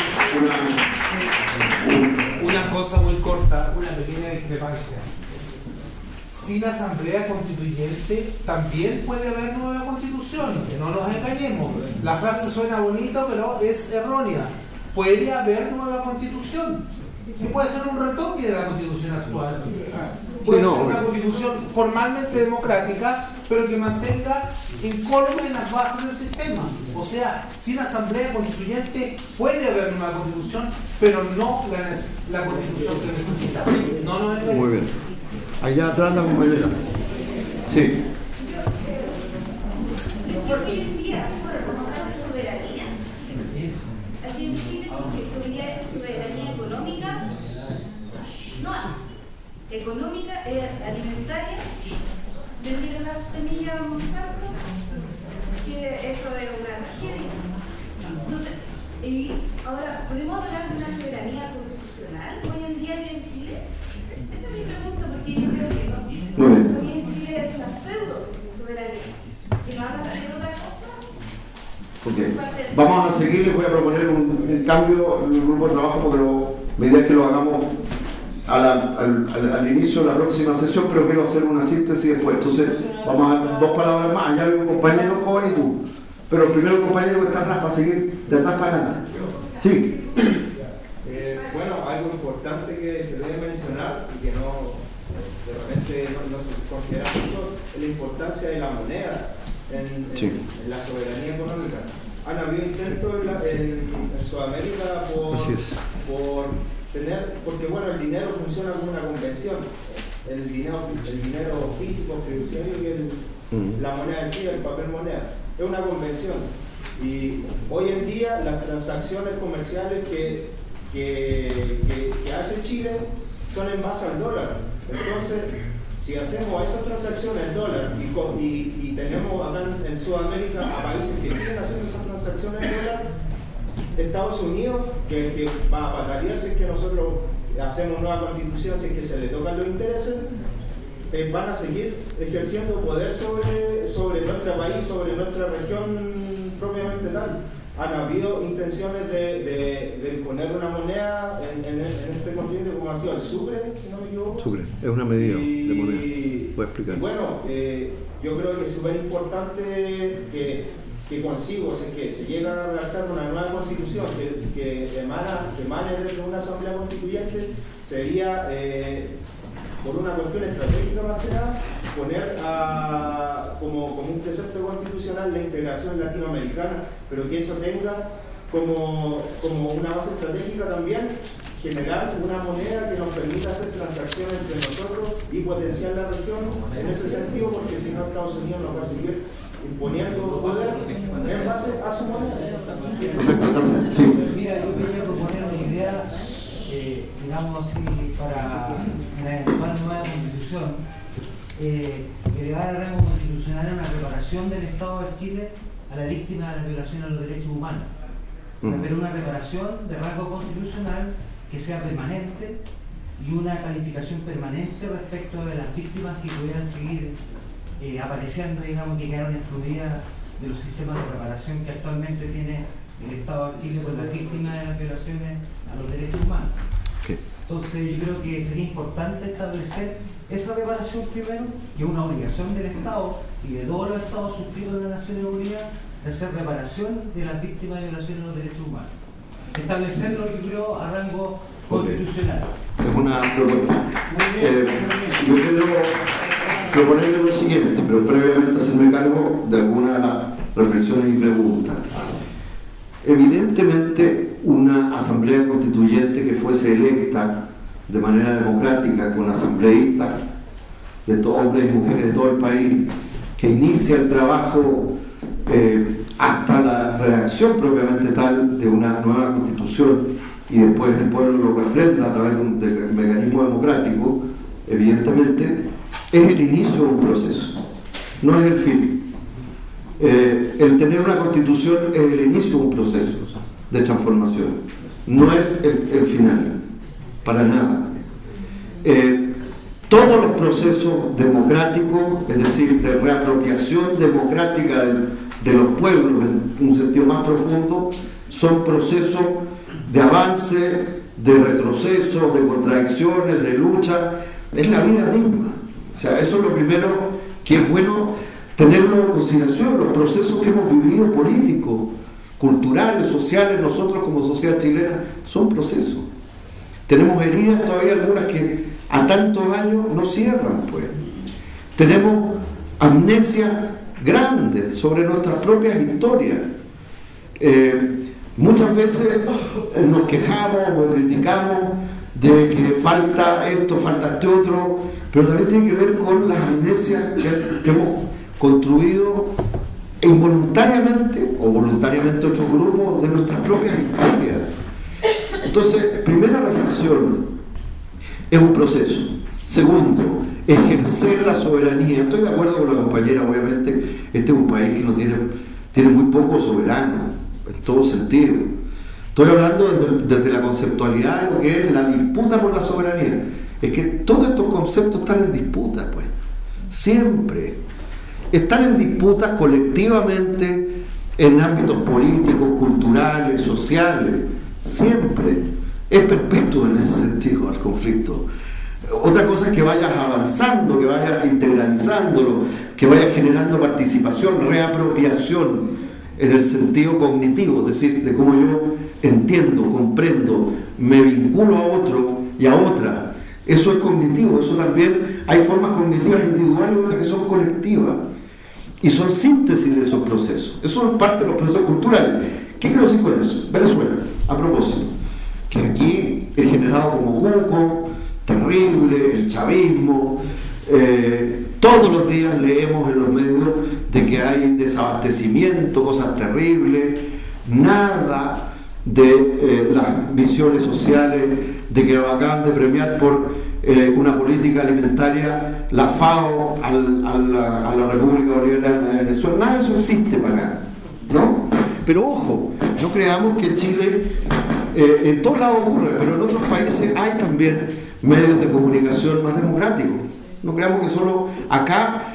Una cosa muy corta, una pequeña discrepancia. Sin asamblea constituyente también puede haber nueva constitución, que no nos engañemos. La frase suena bonito, pero es errónea. Puede haber nueva constitución. Y puede ser un retoque de la constitución actual. Sí, Puede no, ser una bueno. constitución formalmente democrática, pero que mantenga incólume las bases del sistema. O sea, sin asamblea constituyente puede haber una constitución, pero no la, la constitución que necesita. No, no es Muy bien. Allá atrás la compañera. Sí. Hoy en día, podemos hablar de soberanía. Aquí en Chile, porque soberanía, soberanía económica, no hay. Económica, eh, alimentaria, vendieron las semillas a Monsanto, que eso era una tragedia. Entonces, y ahora, ¿podemos hablar de una soberanía constitucional hoy en día aquí en Chile? Esa es mi pregunta, porque yo creo que no. Muy bien. Hoy en Chile es una pseudo soberanía. Si no hablan de otra cosa, Okay. Vamos a seguir, les voy a proponer un, un cambio en el grupo de trabajo porque lo, la idea es que lo hagamos a la, al, al, al inicio de la próxima sesión, pero quiero hacer una síntesis después. Entonces, vamos a dar dos palabras más. Allá hay un compañero joven y tú. Pero el primer compañero que está atrás para seguir de atrás para adelante. Sí. Eh, bueno, algo importante que se debe mencionar y que no de repente no, no se considera mucho es la importancia de la moneda. En, en, sí. en la soberanía económica. Han habido intentos en, la, en, en Sudamérica por, por tener, porque bueno, el dinero funciona como una convención. El dinero, el dinero físico, fiduciario, que es el, mm. la moneda en sí, el papel moneda, es una convención. Y hoy en día las transacciones comerciales que, que, que, que hace Chile son en base al dólar. Entonces, si hacemos esas transacciones en dólar y, y, y tenemos acá en, en Sudamérica a países que siguen haciendo esas transacciones en dólar, Estados Unidos, que, que va a patalear si es que nosotros hacemos nueva constitución, si es que se le tocan los intereses, eh, van a seguir ejerciendo poder sobre, sobre nuestro país, sobre nuestra región propiamente tal. Han habido intenciones de, de, de poner una moneda en, en, en este continente como ha sido el Sucre, si no me equivoco. Sucre, es una medida y, de moneda. Voy a explicar. Bueno, eh, yo creo que es súper importante que, que consigo, si es que se llega a redactar una nueva constitución que, que, emana, que emane desde una asamblea constituyente, sería, eh, por una cuestión estratégica más que nada, poner a, como, como un precepto constitucional la integración latinoamericana, pero que eso tenga como, como una base estratégica también, generar una moneda que nos permita hacer transacciones entre nosotros y potenciar la región en ese sentido, porque si no Estados Unidos nos va a seguir imponiendo poder en base a su moneda. Mira, yo quería proponer una idea, eh, digamos así, para una eventual nueva constitución, eh, elevar el rango constitucional a una reparación del Estado de Chile a la víctima de la violación a los derechos humanos. Mm. Pero una reparación de rango constitucional que sea permanente y una calificación permanente respecto de las víctimas que pudieran seguir eh, apareciendo, digamos, que quedaron excluidas de los sistemas de reparación que actualmente tiene el Estado de Chile con las víctimas de las violaciones a los derechos humanos. Okay. Entonces yo creo que sería importante establecer esa reparación primero, que es una obligación del Estado y de todos los Estados suscritos de las Naciones Unidas, de hacer reparación de las víctimas de violaciones a los derechos humanos. Establecerlo, yo creo, a rango constitucional. Es una propuesta. Eh, yo quiero proponerle lo siguiente, pero previamente hacerme cargo de algunas de las reflexiones y preguntas. Evidentemente, una asamblea constituyente que fuese electa de manera democrática, con asambleístas de todos hombres y mujeres de todo el país, que inicia el trabajo eh, hasta la redacción propiamente tal de una nueva constitución y después el pueblo lo refrenda a través de un, de un mecanismo democrático, evidentemente es el inicio de un proceso, no es el fin. Eh, el tener una constitución es el inicio de un proceso de transformación, no es el, el final, para nada. Eh, todos los procesos democráticos, es decir, de reapropiación democrática de, de los pueblos en un sentido más profundo, son procesos de avance, de retroceso, de contradicciones, de lucha, es la vida misma. O sea, eso es lo primero que es bueno tenerlo en consideración, los procesos que hemos vivido políticos, culturales, sociales, nosotros como sociedad chilena, son procesos. Tenemos heridas todavía algunas que a tantos años no cierran, pues. Tenemos amnesia grandes sobre nuestras propias historias. Eh, muchas veces nos quejamos o criticamos de que falta esto, falta este otro, pero también tiene que ver con las amnesias que, que hemos construido involuntariamente o voluntariamente otros grupos de nuestras propias historias. Entonces, primera reflexión, es un proceso. Segundo, ejercer la soberanía. Estoy de acuerdo con la compañera, obviamente, este es un país que no tiene, tiene muy poco soberano, en todo sentido. Estoy hablando desde, desde la conceptualidad de lo que es la disputa por la soberanía. Es que todos estos conceptos están en disputa, pues. Siempre. Están en disputa colectivamente en ámbitos políticos, culturales, sociales. Siempre. Es perpetuo en ese sentido el conflicto. Otra cosa es que vayas avanzando, que vayas integralizándolo, que vayas generando participación, reapropiación en el sentido cognitivo, es decir, de cómo yo entiendo, comprendo, me vinculo a otro y a otra. Eso es cognitivo, eso también hay formas cognitivas individuales y otras que son colectivas. Y son síntesis de esos procesos. Eso es parte de los procesos culturales. ¿Qué quiero decir con eso? Venezuela, a propósito, que aquí es generado como cuco, terrible, el chavismo, eh, todos los días leemos en los medios de que hay desabastecimiento, cosas terribles, nada de eh, las visiones sociales, de que lo acaban de premiar por eh, una política alimentaria, la FAO al, a, la, a la República Bolivariana de Venezuela, nada de eso existe para acá, ¿no? Pero ojo, no creamos que en Chile, eh, en todos lados ocurre, pero en otros países hay también medios de comunicación más democráticos. No creamos que solo acá,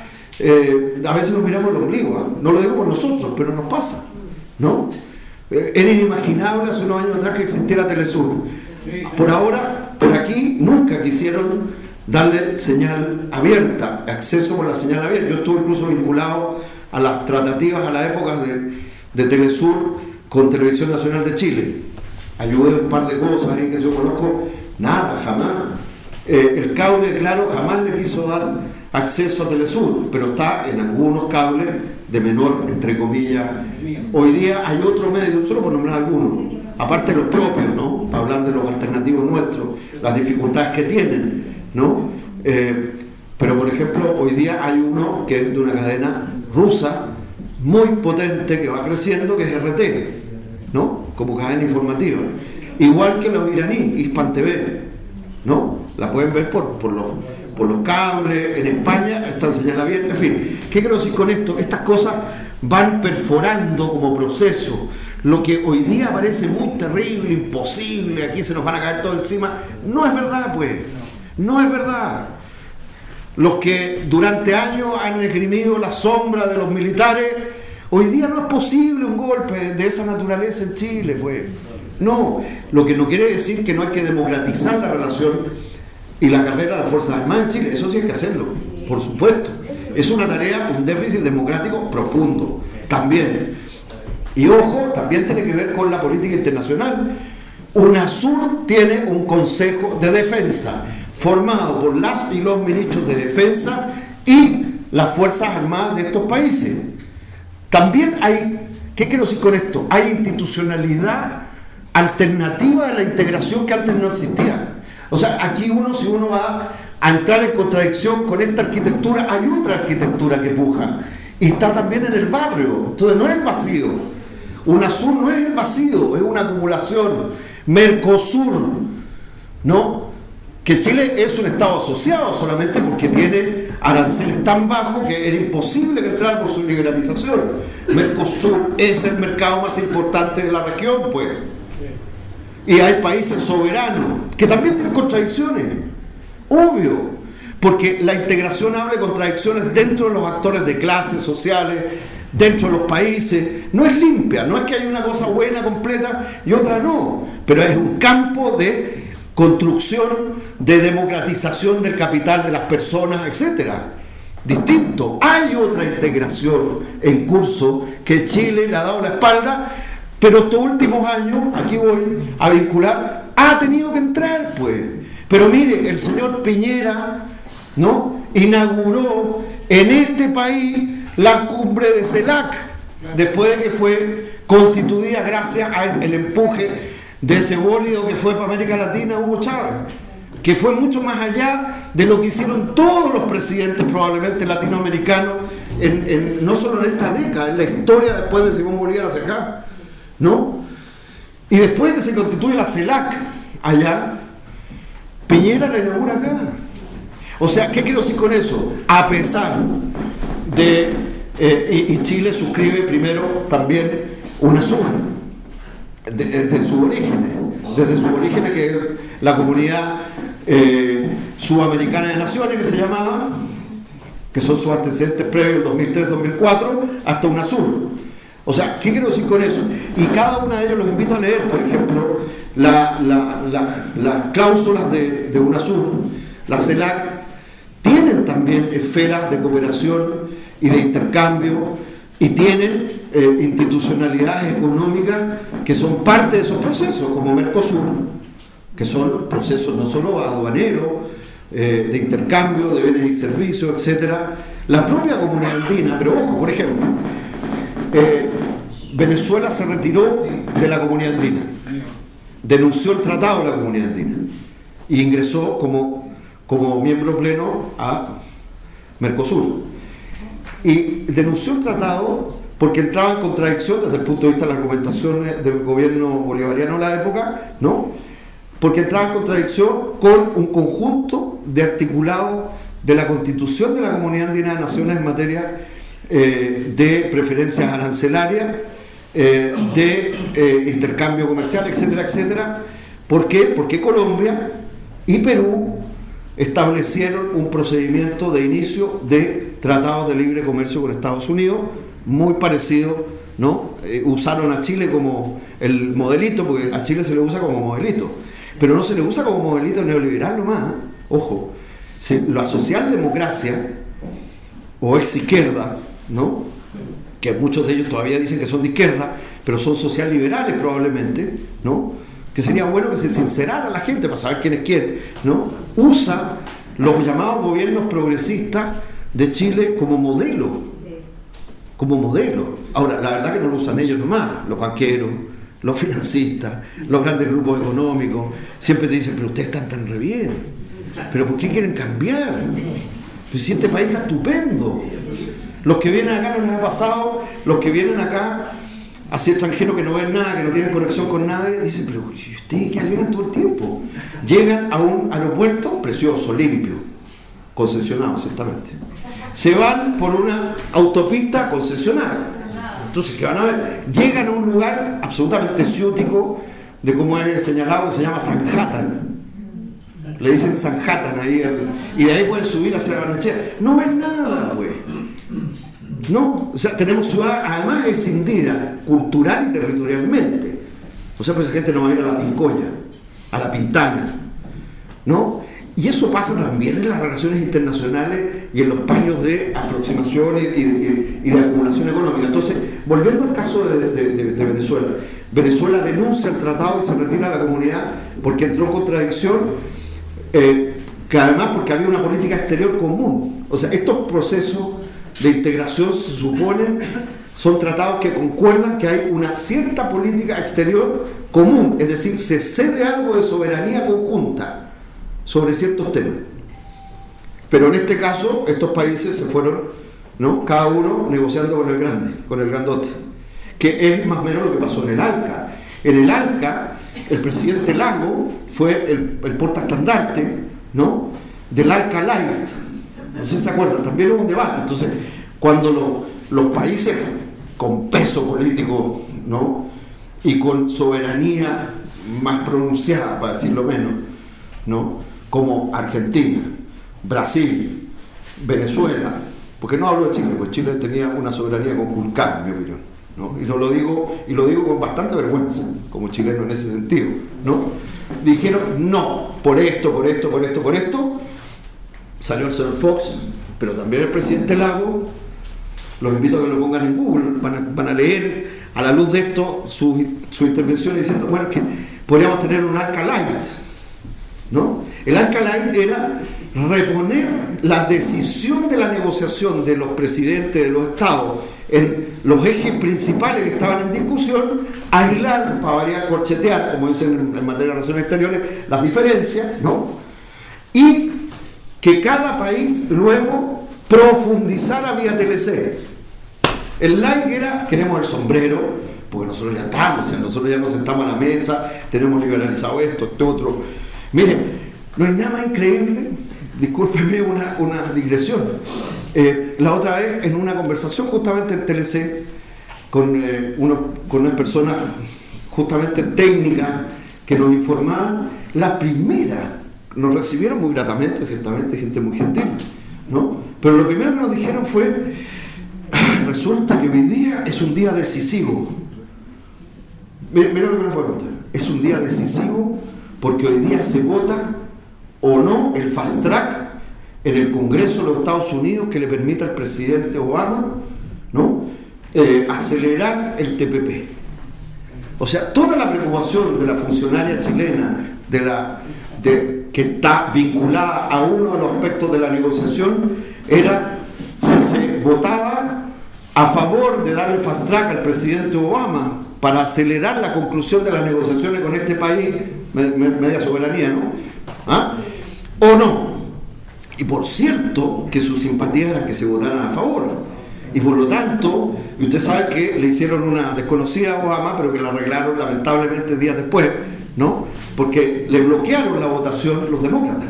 eh, a veces nos miramos el ombligo, ¿eh? No lo digo por nosotros, pero nos pasa, ¿no? Eh, era inimaginable hace unos años atrás que existiera Telesur. Por ahora, por aquí, nunca quisieron darle señal abierta, acceso por la señal abierta. Yo estuve incluso vinculado a las tratativas, a las épocas de, de Telesur con Televisión Nacional de Chile. Ayudé un par de cosas ahí que yo conozco. Nada, jamás. Eh, el cable, claro, jamás le quiso dar acceso a Telesur, pero está en algunos cables de menor, entre comillas. Hoy día hay otro medio, solo por nombrar algunos, aparte de los propios, ¿no? Para hablar de los alternativos nuestros, las dificultades que tienen, ¿no? Eh, pero, por ejemplo, hoy día hay uno que es de una cadena rusa muy potente que va creciendo, que es R T, ¿no? Como cadena informativa. Igual que los iraníes, Hispan T V, ¿no? La pueden ver por, por, los, por los cables, en España está en señal abierta, en fin. ¿Qué quiero decir con esto? Estas cosas van perforando como proceso. Lo que hoy día parece muy terrible, imposible, aquí se nos van a caer todo encima, no es verdad, pues. No es verdad. Los que durante años han esgrimido la sombra de los militares, hoy día no es posible un golpe de esa naturaleza en Chile, pues. No, lo que no quiere decir que no hay que democratizar la relación y la carrera de las Fuerzas Armadas en Chile. Eso sí hay que hacerlo, por supuesto. Es una tarea, un déficit democrático profundo, también. Y ojo, también tiene que ver con la política internacional. UNASUR tiene un consejo de defensa formado por las y los ministros de defensa y las Fuerzas Armadas de estos países. También hay, ¿qué quiero decir con esto? Hay institucionalidad alternativa de la integración que antes no existía. O sea, aquí uno, si uno va a entrar en contradicción con esta arquitectura, hay otra arquitectura que puja y está también en el barrio. Entonces no es el vacío. UNASUR no es el vacío, es una acumulación. Mercosur, ¿no? Que Chile es un estado asociado solamente porque tiene aranceles tan bajos que era imposible que entrara por su liberalización. Mercosur es el mercado más importante de la región, pues. Y hay países soberanos que también tienen contradicciones, obvio, porque la integración habla de contradicciones dentro de los actores de clases sociales, dentro de los países. No es limpia, no es que haya una cosa buena, completa y otra no, pero es un campo de construcción, de democratización del capital de las personas, etcétera. Distinto. Hay otra integración en curso que Chile le ha dado la espalda. Pero estos últimos años, aquí voy a vincular ha tenido que entrar, pues. Pero mire, el señor Piñera, ¿no?, inauguró en este país la cumbre de CELAC, después de que fue constituida gracias al empuje de ese bólido que fue para América Latina, Hugo Chávez, que fue mucho más allá de lo que hicieron todos los presidentes probablemente latinoamericanos, en, en, no solo en esta década, en la historia después de Simón Bolívar hacia acá, ¿no? Y después que se constituye la CELAC allá, Piñera la inaugura acá. O sea, ¿qué quiero decir con eso? A pesar de, eh, y, y Chile suscribe primero también UNASUR, de, de sus orígenes, desde sus orígenes, que es la comunidad eh, sudamericana de naciones, que se llamaba, que son sus antecedentes previos, dos mil tres dos mil cuatro, hasta UNASUR. O sea, ¿qué quiero decir con eso? Y cada una de ellos los invito a leer, por ejemplo, las la, la, la cláusulas de, de UNASUR, la CELAC, tienen también esferas de cooperación y de intercambio, y tienen eh, institucionalidades económicas que son parte de esos procesos, como Mercosur, que son procesos no solo aduaneros, eh, de intercambio de bienes y servicios, etcétera. La propia comunidad andina, pero ojo, por ejemplo, eh, Venezuela se retiró de la comunidad andina, denunció el tratado de la comunidad andina y ingresó como, como miembro pleno a Mercosur. Y denunció el tratado porque entraba en contradicción desde el punto de vista de las argumentaciones del gobierno bolivariano de la época, ¿no? Porque entraba en contradicción con un conjunto de articulados de la Constitución de la Comunidad Andina de Naciones en materia eh, de preferencias arancelarias, eh, de eh, intercambio comercial, etcétera, etcétera. ¿Por qué? Porque Colombia y Perú establecieron un procedimiento de inicio de tratados de libre comercio con Estados Unidos, muy parecido, ¿no? Eh, usaron a Chile como el modelito, porque a Chile se le usa como modelito, pero no se le usa como modelito neoliberal nomás, ¿eh? Ojo, si la socialdemocracia o ex izquierda, ¿no?, que muchos de ellos todavía dicen que son de izquierda, pero son socialliberales probablemente, ¿no?, que sería bueno que se sincerara la gente para saber quién es quién, ¿no?, usa los llamados gobiernos progresistas de Chile como modelo, como modelo. Ahora, la verdad que no lo usan ellos nomás, los banqueros, los financistas, los grandes grupos económicos, siempre te dicen, pero ustedes están tan re bien, pero ¿por qué quieren cambiar? Pues si este país está estupendo. Los que vienen acá no les ha pasado, los que vienen acá así extranjeros que no ven nada, que no tienen conexión con nadie, dicen, pero ¿ustedes qué alegan todo el tiempo? Llegan a un aeropuerto precioso, limpio, concesionado ciertamente, se van por una autopista concesionada, entonces ¿qué van a ver? Llegan a un lugar absolutamente ciútico, de como he señalado, que se llama Sanhattan, le dicen Sanhattan ahí, y de ahí pueden subir hacia la Barnechea, no ven nada, güey. No, o sea, tenemos ciudad además escindida cultural y territorialmente. O sea, pues la gente no va a ir a la Pincoya, a la Pintana, ¿no? Y eso pasa también en las relaciones internacionales y en los paños de aproximación y, y, y de acumulación económica. Entonces, volviendo al caso de, de, de, de Venezuela, Venezuela denuncia el tratado y se retira a la comunidad porque entró en contradicción, eh, que además porque había una política exterior común. O sea, estos procesos de integración se suponen, son tratados que concuerdan que hay una cierta política exterior común, es decir, se cede algo de soberanía conjunta sobre ciertos temas. Pero en este caso, estos países se fueron, ¿no?, cada uno negociando con el grande, con el grandote, que es más o menos lo que pasó en el ALCA. En el ALCA, el presidente Lago fue el, el portaestandarte, ¿no?, del ALCA Light. No sé si se acuerdan, también hubo un debate. Entonces, cuando lo, los países con peso político, ¿no?, y con soberanía más pronunciada, para decirlo menos, ¿no?, como Argentina, Brasil, Venezuela, porque no hablo de Chile, pues Chile tenía una soberanía conculcada, en mi opinión, ¿no?, y no lo digo, y lo digo con bastante vergüenza, como chileno en ese sentido, ¿no? Dijeron no, por esto, por esto, por esto, por esto. Salió el señor Fox, pero también el presidente Lago. Los invito a que lo pongan en Google, van a, van a leer a la luz de esto su, su intervención diciendo, bueno, es que podríamos tener un Arca Light, ¿no? El Arca Light era reponer la decisión de la negociación de los presidentes de los estados en los ejes principales que estaban en discusión, aislar, para variar, corchetear, como dicen en materia de relaciones exteriores, las diferencias, ¿no? Y que cada país luego profundizara vía T L C. El Light era, queremos el sombrero, porque nosotros ya estamos, o sea, nosotros ya nos sentamos a la mesa, tenemos liberalizado esto, esto, otro. Miren, no hay nada más increíble, discúlpenme una, una digresión. Eh, la otra vez, en una conversación justamente en T L C, con, eh, uno, con unas personas justamente técnicas que nos informaban, la primera, nos recibieron muy gratamente, ciertamente, gente muy gentil, ¿no? Pero lo primero que nos dijeron fue, ah, resulta que hoy día es un día decisivo. Mira, mira lo que les voy a contar. Es un día decisivo porque hoy día se vota o no el fast track en el Congreso de los Estados Unidos que le permita al presidente Obama, ¿no? eh, acelerar el T P P. O sea, toda la preocupación de la funcionaria chilena de la, de, que está vinculada a uno de los aspectos de la negociación era si se votaba a favor de dar el fast track al presidente Obama para acelerar la conclusión de las negociaciones con este país, media soberanía, ¿no? ¿Ah? O no. Y por cierto que sus simpatías eran que se votaran a favor. Y por lo tanto, y usted sabe que le hicieron una desconocida a Obama, pero que la arreglaron lamentablemente días después, ¿no? Porque le bloquearon la votación los demócratas,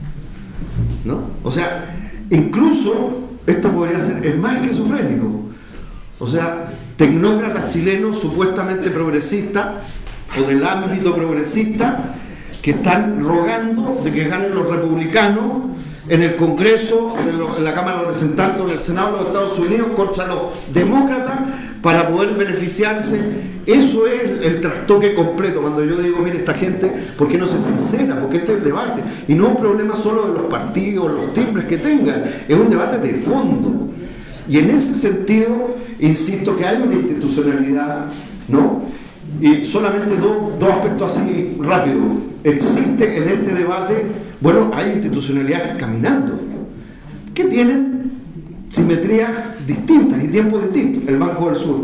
¿no? O sea, incluso esto podría ser, es más esquizofrénico. O sea, tecnócratas chilenos supuestamente progresistas o del ámbito progresista que están rogando de que ganen los republicanos en el Congreso, de lo, en la Cámara de Representantes, en el Senado de los Estados Unidos contra los demócratas para poder beneficiarse. Eso es el, el trastoque completo. Cuando yo digo, mire, esta gente, ¿por qué no se sincera? Porque este es el debate. Y no es un problema solo de los partidos, los timbres que tengan, es un debate de fondo. Y en ese sentido, insisto que hay una institucionalidad, ¿no? Y solamente dos, dos aspectos así rápidos. Existe en este debate, bueno, hay institucionalidades caminando, que tienen simetrías distintas y tiempos distintos. El Banco del Sur,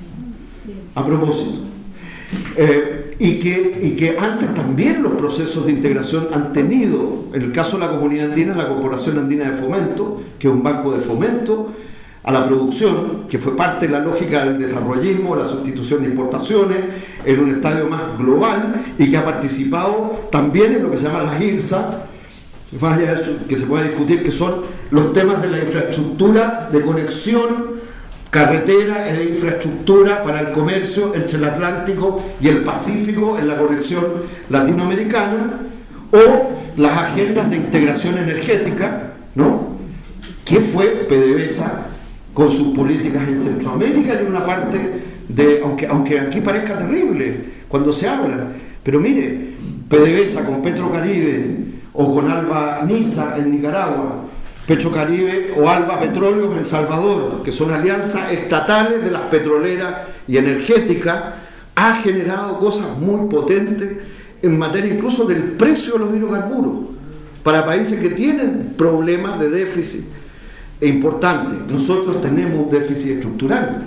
a propósito. Eh, y, que, y que antes también los procesos de integración han tenido, en el caso de la comunidad andina, la Corporación Andina de Fomento, que es un banco de fomento a la producción, que fue parte de la lógica del desarrollismo, la sustitución de importaciones, en un estadio más global, y que ha participado también en lo que se llama las I R S A, más allá de eso que se puede discutir, que son los temas de la infraestructura de conexión, carretera y de infraestructura para el comercio entre el Atlántico y el Pacífico en la conexión latinoamericana, o las agendas de integración energética, ¿no? Que fue PDVSA con sus políticas en Centroamérica y una parte de, aunque, aunque aquí parezca terrible cuando se habla, pero mire, PDVSA con Petrocaribe o con Alba Nisa en Nicaragua, Petrocaribe o Alba Petróleos en Salvador, que son alianzas estatales de las petroleras y energéticas, ha generado cosas muy potentes en materia incluso del precio de los hidrocarburos para países que tienen problemas de déficit importante. Nosotros tenemos un déficit estructural,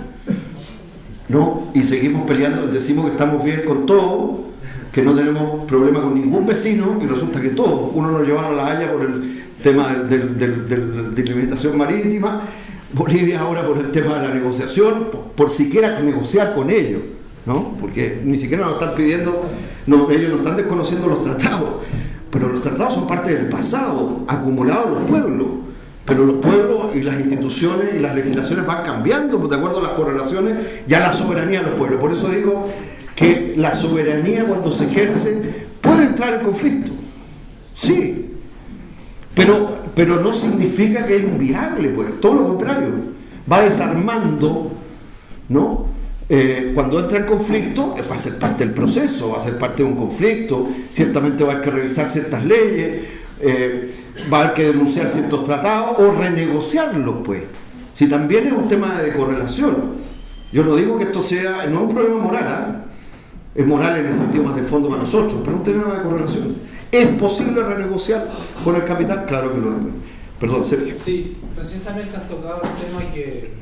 ¿no? Y seguimos peleando, decimos que estamos bien con todo, que no tenemos problema con ningún vecino, y resulta que todos, uno nos llevaron a La Haya por el tema del, del, del, de delimitación marítima, Bolivia ahora por el tema de la negociación, por, por siquiera negociar con ellos, ¿no? Porque ni siquiera nos están pidiendo, no, ellos nos están desconociendo los tratados, pero los tratados son parte del pasado, acumulados los pueblos. Pero los pueblos y las instituciones y las legislaciones van cambiando de acuerdo a las correlaciones y a la soberanía de los pueblos. Por eso digo que la soberanía, cuando se ejerce, puede entrar en conflicto. Sí. Pero, pero no significa que es inviable, pues. Todo lo contrario. Va desarmando, ¿no? Eh, cuando entra en conflicto, va a ser parte del proceso, va a ser parte de un conflicto. Ciertamente va a haber que revisar ciertas leyes. Eh, va a haber que denunciar ciertos tratados o renegociarlos, pues. Si también es un tema de correlación. Yo no digo que esto sea, no es un problema moral, ¿eh? es moral en el sentido más de fondo para nosotros, pero un tema de correlación. ¿Es posible renegociar con el capital? Claro que lo es. Perdón, Sergio. Sí, precisamente has tocado un tema que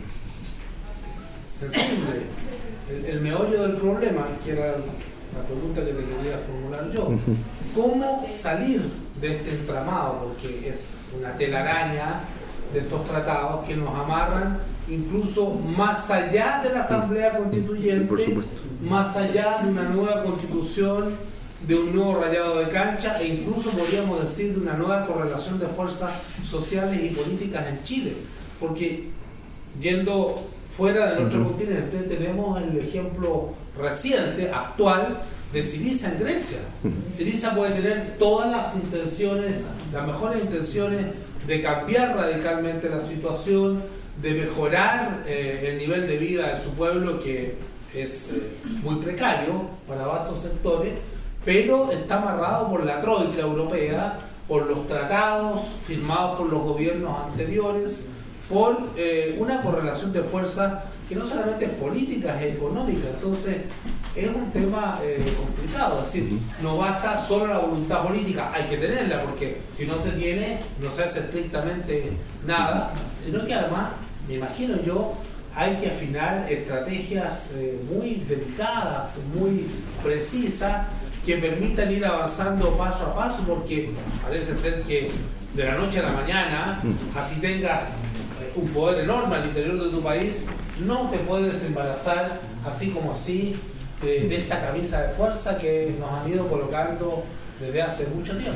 sensible, el, el meollo del problema, que era la pregunta que te quería formular yo. Uh-huh. ¿Cómo salir de este entramado? Porque es una telaraña de estos tratados que nos amarran incluso más allá de la Asamblea Constituyente, sí, más allá de una nueva constitución, de un nuevo rayado de cancha, e incluso podríamos decir de una nueva correlación de fuerzas sociales y políticas en Chile, porque yendo fuera de nuestro uh-huh. continente tenemos el ejemplo reciente, actual, de Syriza en Grecia. Uh-huh. Syriza puede tener todas las intenciones, las mejores intenciones de cambiar radicalmente la situación, de mejorar eh, el nivel de vida de su pueblo, que es eh, muy precario para vastos sectores, pero está amarrado por la troika europea, por los tratados firmados por los gobiernos anteriores, por eh, una correlación de fuerzas que no solamente es política, es económica. Entonces es un tema eh, complicado, es decir, no basta solo la voluntad política, hay que tenerla, porque si no se tiene, no se hace estrictamente nada, sino que además, me imagino yo, hay que afinar estrategias eh, muy dedicadas, muy precisas, que permitan ir avanzando paso a paso, porque parece ser que de la noche a la mañana, así tengas un poder enorme al interior de tu país, no te puedes embarazar así como así de, de esta camisa de fuerza que nos han ido colocando desde hace mucho tiempo.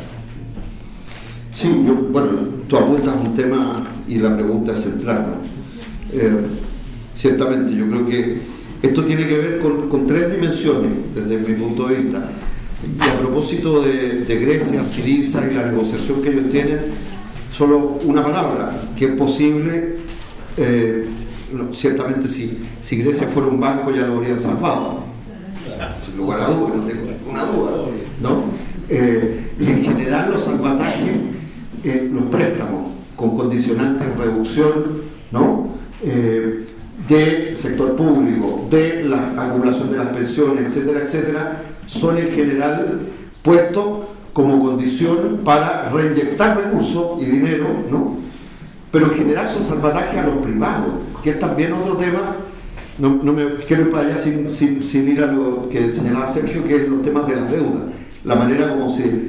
Sí, yo, bueno, tú apuntas un tema y la pregunta es central, ¿no? Eh, ciertamente, yo creo que esto tiene que ver con, con tres dimensiones desde mi punto de vista. Y a propósito de, de Grecia, Syriza y la negociación que ellos tienen, solo una palabra, que es posible, eh, no, ciertamente si, si Grecia fuera un banco ya lo habrían salvado, sin lugar a dudas, no tengo ninguna duda, ¿no? Eh, y en general los salvatajes, eh, los préstamos con condicionantes de reducción, ¿no? Eh, de sector público, de la acumulación de las pensiones, etcétera, etcétera, son en general puestos como condición para reinyectar recursos y dinero, ¿no? Pero en general son salvatajes a los privados, que es también otro tema. No, no me quiero ir para allá sin, sin, sin ir a lo que señalaba Sergio, que es los temas de las deudas, la manera como se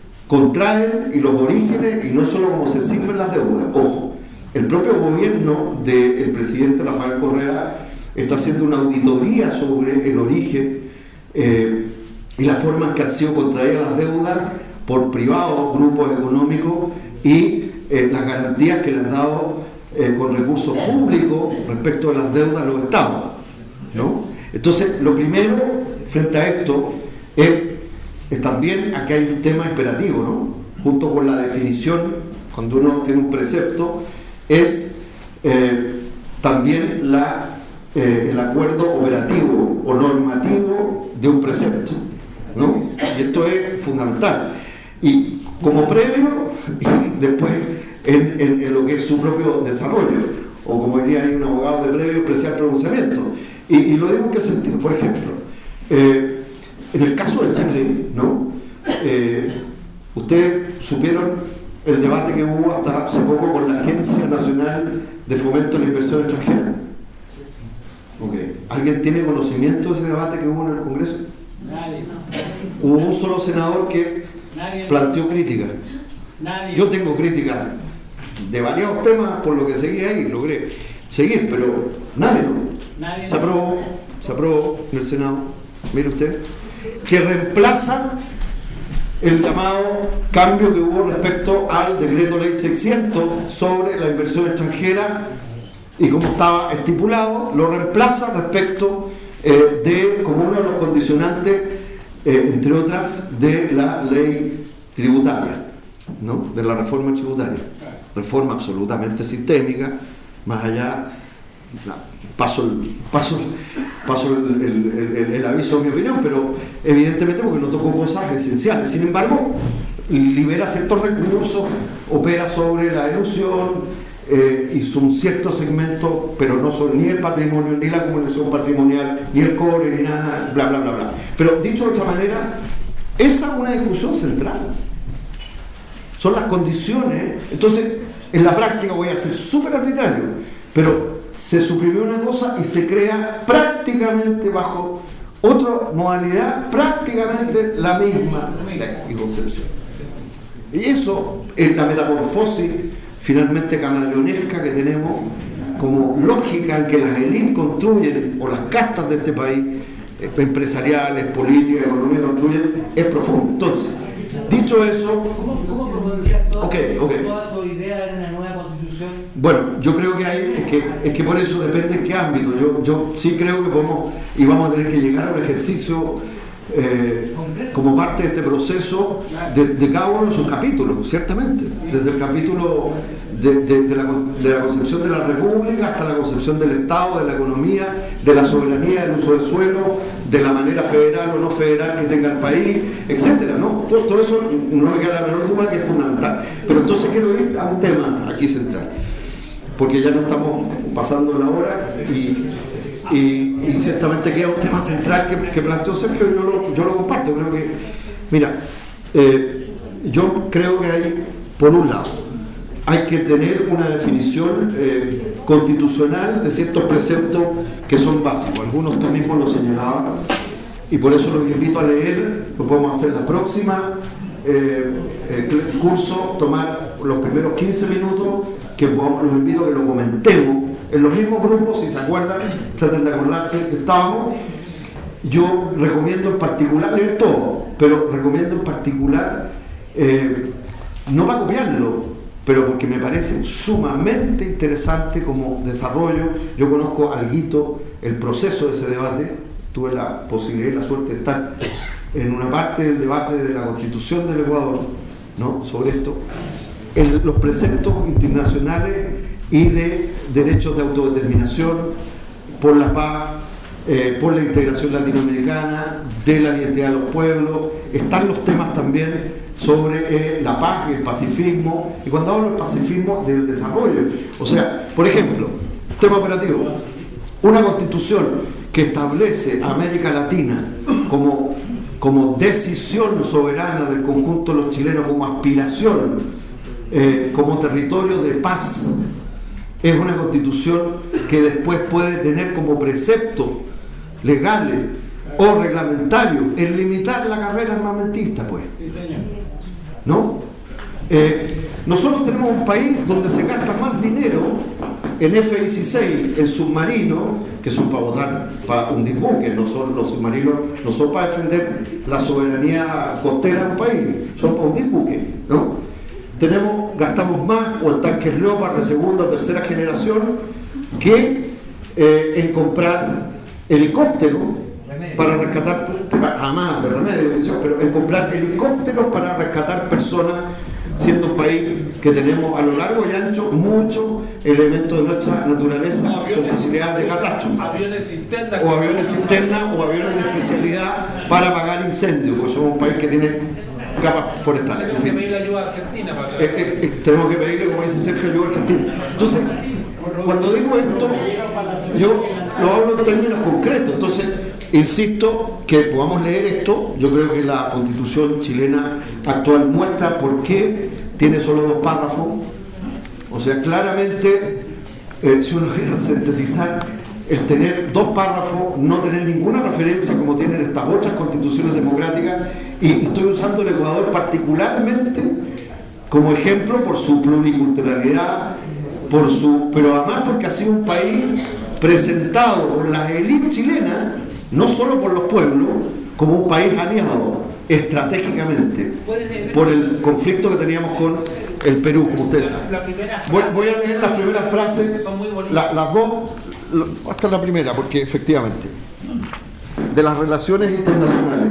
contraen y los orígenes, y no solo cómo se sirven las deudas. Ojo, el propio gobierno del presidente Rafael Correa está haciendo una auditoría sobre el origen eh, y la forma en que han sido contraídas las deudas por privados, grupos económicos, y eh, las garantías que le han dado eh, con recursos públicos respecto de las deudas a los estados, ¿no? Entonces, lo primero frente a esto es, es también, aquí hay un tema imperativo, ¿no? Junto con la definición, cuando uno tiene un precepto, es eh, también la, eh, el acuerdo operativo o normativo de un precepto, ¿no? Y esto es fundamental. Y como previo, y después en, en, en lo que es su propio desarrollo, o como diría ahí un abogado de previo, especial pronunciamiento. Y, y lo digo en qué sentido. Por ejemplo, eh, en el caso de Chile, ¿no? Eh, ustedes supieron el debate que hubo hasta hace poco con la Agencia Nacional de Fomento de la Inversión Extranjera. Okay. ¿Alguien tiene conocimiento de ese debate que hubo en el Congreso? Nadie. Hubo un solo senador que Nadie. planteó críticas. Nadie. Yo tengo críticas de varios temas por lo que seguí ahí, logré seguir, pero nadie, ¿no? Nadie. Se aprobó, se aprobó en el Senado, mire usted, que reemplaza el llamado cambio que hubo respecto al decreto ley seiscientos sobre la inversión extranjera, y como estaba estipulado, lo reemplaza respecto eh, de, como uno de los condicionantes, eh, entre otras, de la ley tributaria, ¿no? De la reforma tributaria, reforma absolutamente sistémica, más allá, no, paso el, paso, paso el, el, el, el aviso de mi opinión, pero evidentemente porque no tocó cosas esenciales. Sin embargo, libera ciertos recursos, opera sobre la elusión, eh, y son ciertos segmentos, pero no son ni el patrimonio, ni la acumulación patrimonial, ni el cobre, ni nada, bla, bla, bla, bla. Pero dicho de otra manera, esa es una discusión central. Son las condiciones. Entonces, en la práctica voy a ser súper arbitrario, pero se suprimió una cosa y se crea prácticamente bajo otra modalidad, prácticamente la misma y concepción. Y eso es la metamorfosis finalmente camaleonesca que tenemos como lógica en que las élites construyen, o las castas de este país, empresariales, políticas, económicas, construyen, es profundo. Entonces, dicho eso, ¿Cómo, cómo propondrías toda, okay, okay. toda tu idea de una nueva constitución? Bueno, yo creo que hay, es que, es que por eso depende en qué ámbito. Yo, yo sí creo que podemos y vamos a tener que llegar a un ejercicio eh, como parte de este proceso de, de cada uno de sus capítulos, ciertamente. Desde el capítulo de, de, de, la, de la concepción de la República hasta la concepción del Estado, de la economía, de la soberanía, del uso del suelo, de la manera federal o no federal que tenga el país, etcétera, ¿no? Todo, todo eso no me queda la menor duda que es fundamental. Pero entonces quiero ir a un tema aquí central, porque ya no estamos pasando la hora y, y, y ciertamente queda un tema central que, que planteó Sergio y yo lo, yo lo comparto. Creo que, mira, eh, yo creo que hay, por un lado, hay que tener una definición eh, constitucional de ciertos preceptos que son básicos. Algunos tú mismo lo señalaban y por eso los invito a leer. Lo podemos hacer la próxima eh, eh, curso, tomar los primeros quince minutos, que podamos, los invito a que lo comentemos en los mismos grupos. Si se acuerdan, traten de acordarse que estábamos. Yo recomiendo en particular leer todo, pero recomiendo en particular eh, no para copiarlo, pero porque me parece sumamente interesante como desarrollo. Yo conozco alguito el proceso de ese debate, tuve la posibilidad y la suerte de estar en una parte del debate de la Constitución del Ecuador, ¿no?, sobre esto, en los preceptos internacionales y de derechos de autodeterminación, por la paz, eh, por la integración latinoamericana, de la identidad de los pueblos. Están los temas también sobre eh, la paz y el pacifismo, y cuando hablo del pacifismo, del desarrollo. O sea, por ejemplo, tema operativo, una constitución que establece a América Latina como, como decisión soberana del conjunto de los chilenos, como aspiración, eh, como territorio de paz, es una constitución que después puede tener como preceptos legales o reglamentarios el limitar la carrera armamentista, pues. ¿No? Eh, nosotros tenemos un país donde se gasta más dinero en F dieciséis, en submarinos, que son para votar, para hundir buques. No son, los submarinos no son para defender la soberanía costera de un país, son para hundir buques, ¿no? Tenemos, gastamos más o en tanques Leopard de segunda o tercera generación que eh, en comprar helicópteros para rescatar, jamás de remedio, pero en comprar helicópteros para rescatar personas, siendo un país que tenemos a lo largo y ancho muchos elementos de nuestra naturaleza con posibilidades de catástrofe, aviones cisterna, o aviones cisterna o aviones de especialidad para apagar incendios, porque somos un país que tiene capas forestales. Tenemos que pedirle ayuda a Argentina para eh, eh, eh, tenemos que pedirle, como dice Sergio, ayuda a Argentina. Entonces, cuando digo esto, yo lo hablo en términos concretos. Entonces, insisto que podamos leer esto. Yo creo que la Constitución chilena actual muestra por qué tiene solo dos párrafos. O sea, claramente, eh, si uno quiere sintetizar, el tener dos párrafos, no tener ninguna referencia como tienen estas otras constituciones democráticas, y, y estoy usando el Ecuador particularmente como ejemplo por su pluriculturalidad, por su, pero además porque ha sido un país presentado por las élites chilenas, no solo por los pueblos, como un país aliado estratégicamente por el conflicto que teníamos con el Perú, como ustedes saben. Voy, voy a leer las primeras frases, la, las dos, hasta la primera, porque efectivamente, de las relaciones internacionales.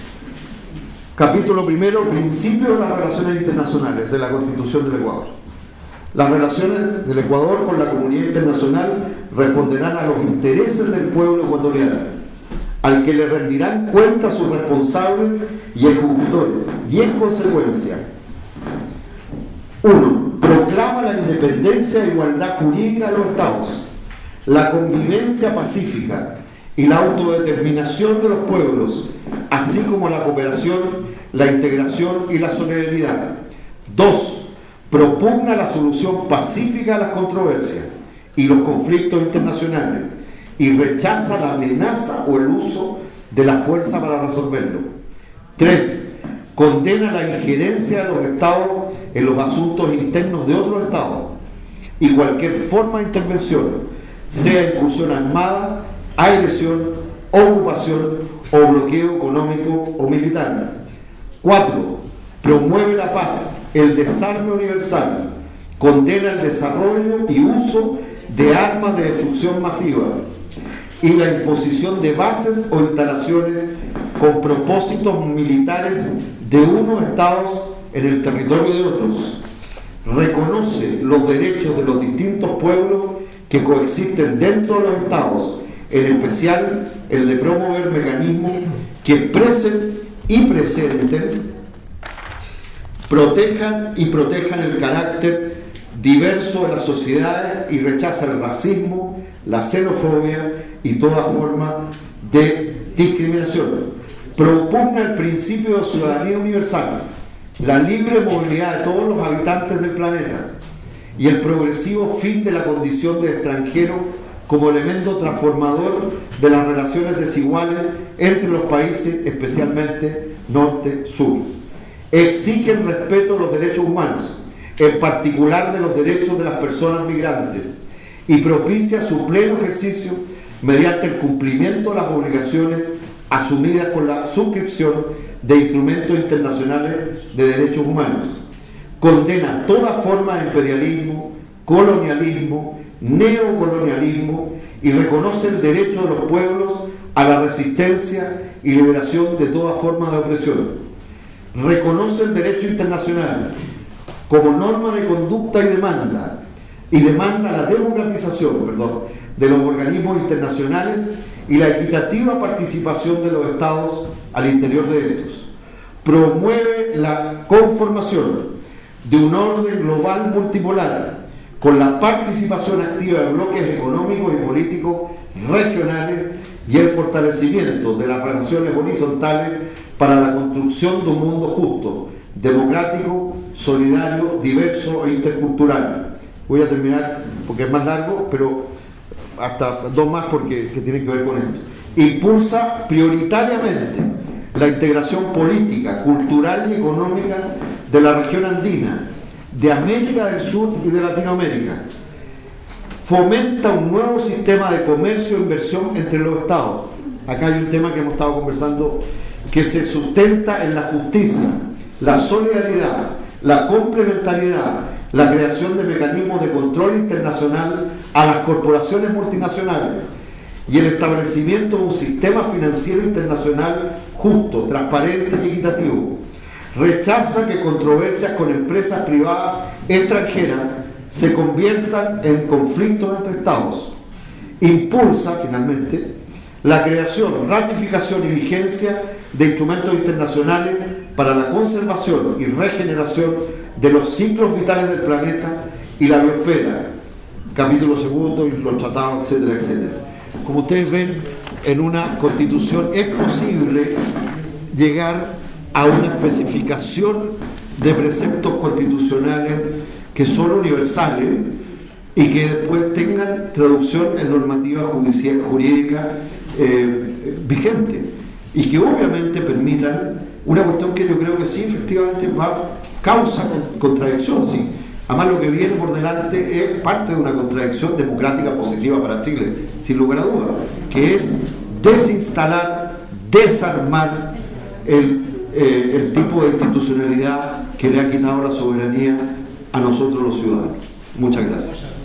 Capítulo primero, principio de las relaciones internacionales de la Constitución del Ecuador. Las relaciones del Ecuador con la comunidad internacional responderán a los intereses del pueblo ecuatoriano, al que le rendirán cuenta sus responsables y ejecutores, y en consecuencia, uno, proclama proclama la independencia e igualdad jurídica de los estados, la convivencia pacífica y la autodeterminación de los pueblos, así como la cooperación, la integración y la solidaridad. Dos, propugna la solución pacífica a las controversias y los conflictos internacionales y rechaza la amenaza o el uso de la fuerza para resolverlo. Tres, condena la injerencia de los estados en los asuntos internos de otros estados y cualquier forma de intervención, sea incursión armada, agresión, ocupación o bloqueo económico o militar. Cuatro, promueve la paz, el desarme universal, condena el desarrollo y uso de armas de destrucción masiva y la imposición de bases o instalaciones con propósitos militares de unos estados en el territorio de otros. Reconoce los derechos de los distintos pueblos que coexisten dentro de los estados, en especial el de promover mecanismos que expresen y presenten, protejan y protejan el carácter diverso de las sociedades y rechaza el racismo, la xenofobia y toda forma de discriminación. Propugna el principio de ciudadanía universal, la libre movilidad de todos los habitantes del planeta y el progresivo fin de la condición de extranjero como elemento transformador de las relaciones desiguales entre los países, especialmente norte-sur. Exige el respeto de los derechos humanos, en particular de los derechos de las personas migrantes, y propicia su pleno ejercicio mediante el cumplimiento de las obligaciones asumidas con la suscripción de instrumentos internacionales de derechos humanos. Condena toda forma de imperialismo, colonialismo, neocolonialismo y reconoce el derecho de los pueblos a la resistencia y liberación de toda forma de opresión. Reconoce el derecho internacional como norma de conducta y demanda y demanda la democratización, perdón, de los organismos internacionales y la equitativa participación de los estados al interior de estos. Promueve la conformación de un orden global multipolar con la participación activa de bloques económicos y políticos regionales y el fortalecimiento de las relaciones horizontales para la construcción de un mundo justo, democrático, solidario, diverso e intercultural. Voy a terminar porque es más largo, pero hasta dos más porque que tienen que ver con esto. Impulsa prioritariamente la integración política, cultural y económica de la región andina, de América del Sur y de Latinoamérica. Fomenta un nuevo sistema de comercio e inversión entre los estados. Acá hay un tema que hemos estado conversando que se sustenta en la justicia, la solidaridad, la complementariedad, la creación de mecanismos de control internacional a las corporaciones multinacionales y el establecimiento de un sistema financiero internacional justo, transparente y equitativo. Rechaza que controversias con empresas privadas extranjeras se conviertan en conflictos entre estados. Impulsa, finalmente, la creación, ratificación y vigencia de instrumentos internacionales para la conservación y regeneración de los ciclos vitales del planeta y la biosfera, capítulo segundo y los tratados, etcétera, etcétera. Como ustedes ven, en una constitución es posible llegar a una especificación de preceptos constitucionales que son universales y que después tengan traducción en normativa judicial, jurídica eh, vigente y que obviamente permitan una cuestión que yo creo que sí efectivamente va causa contradicción, sí. Además lo que viene por delante es parte de una contradicción democrática positiva para Chile, sin lugar a dudas, que es desinstalar, desarmar el, eh, el tipo de institucionalidad que le ha quitado la soberanía a nosotros los ciudadanos. Muchas gracias.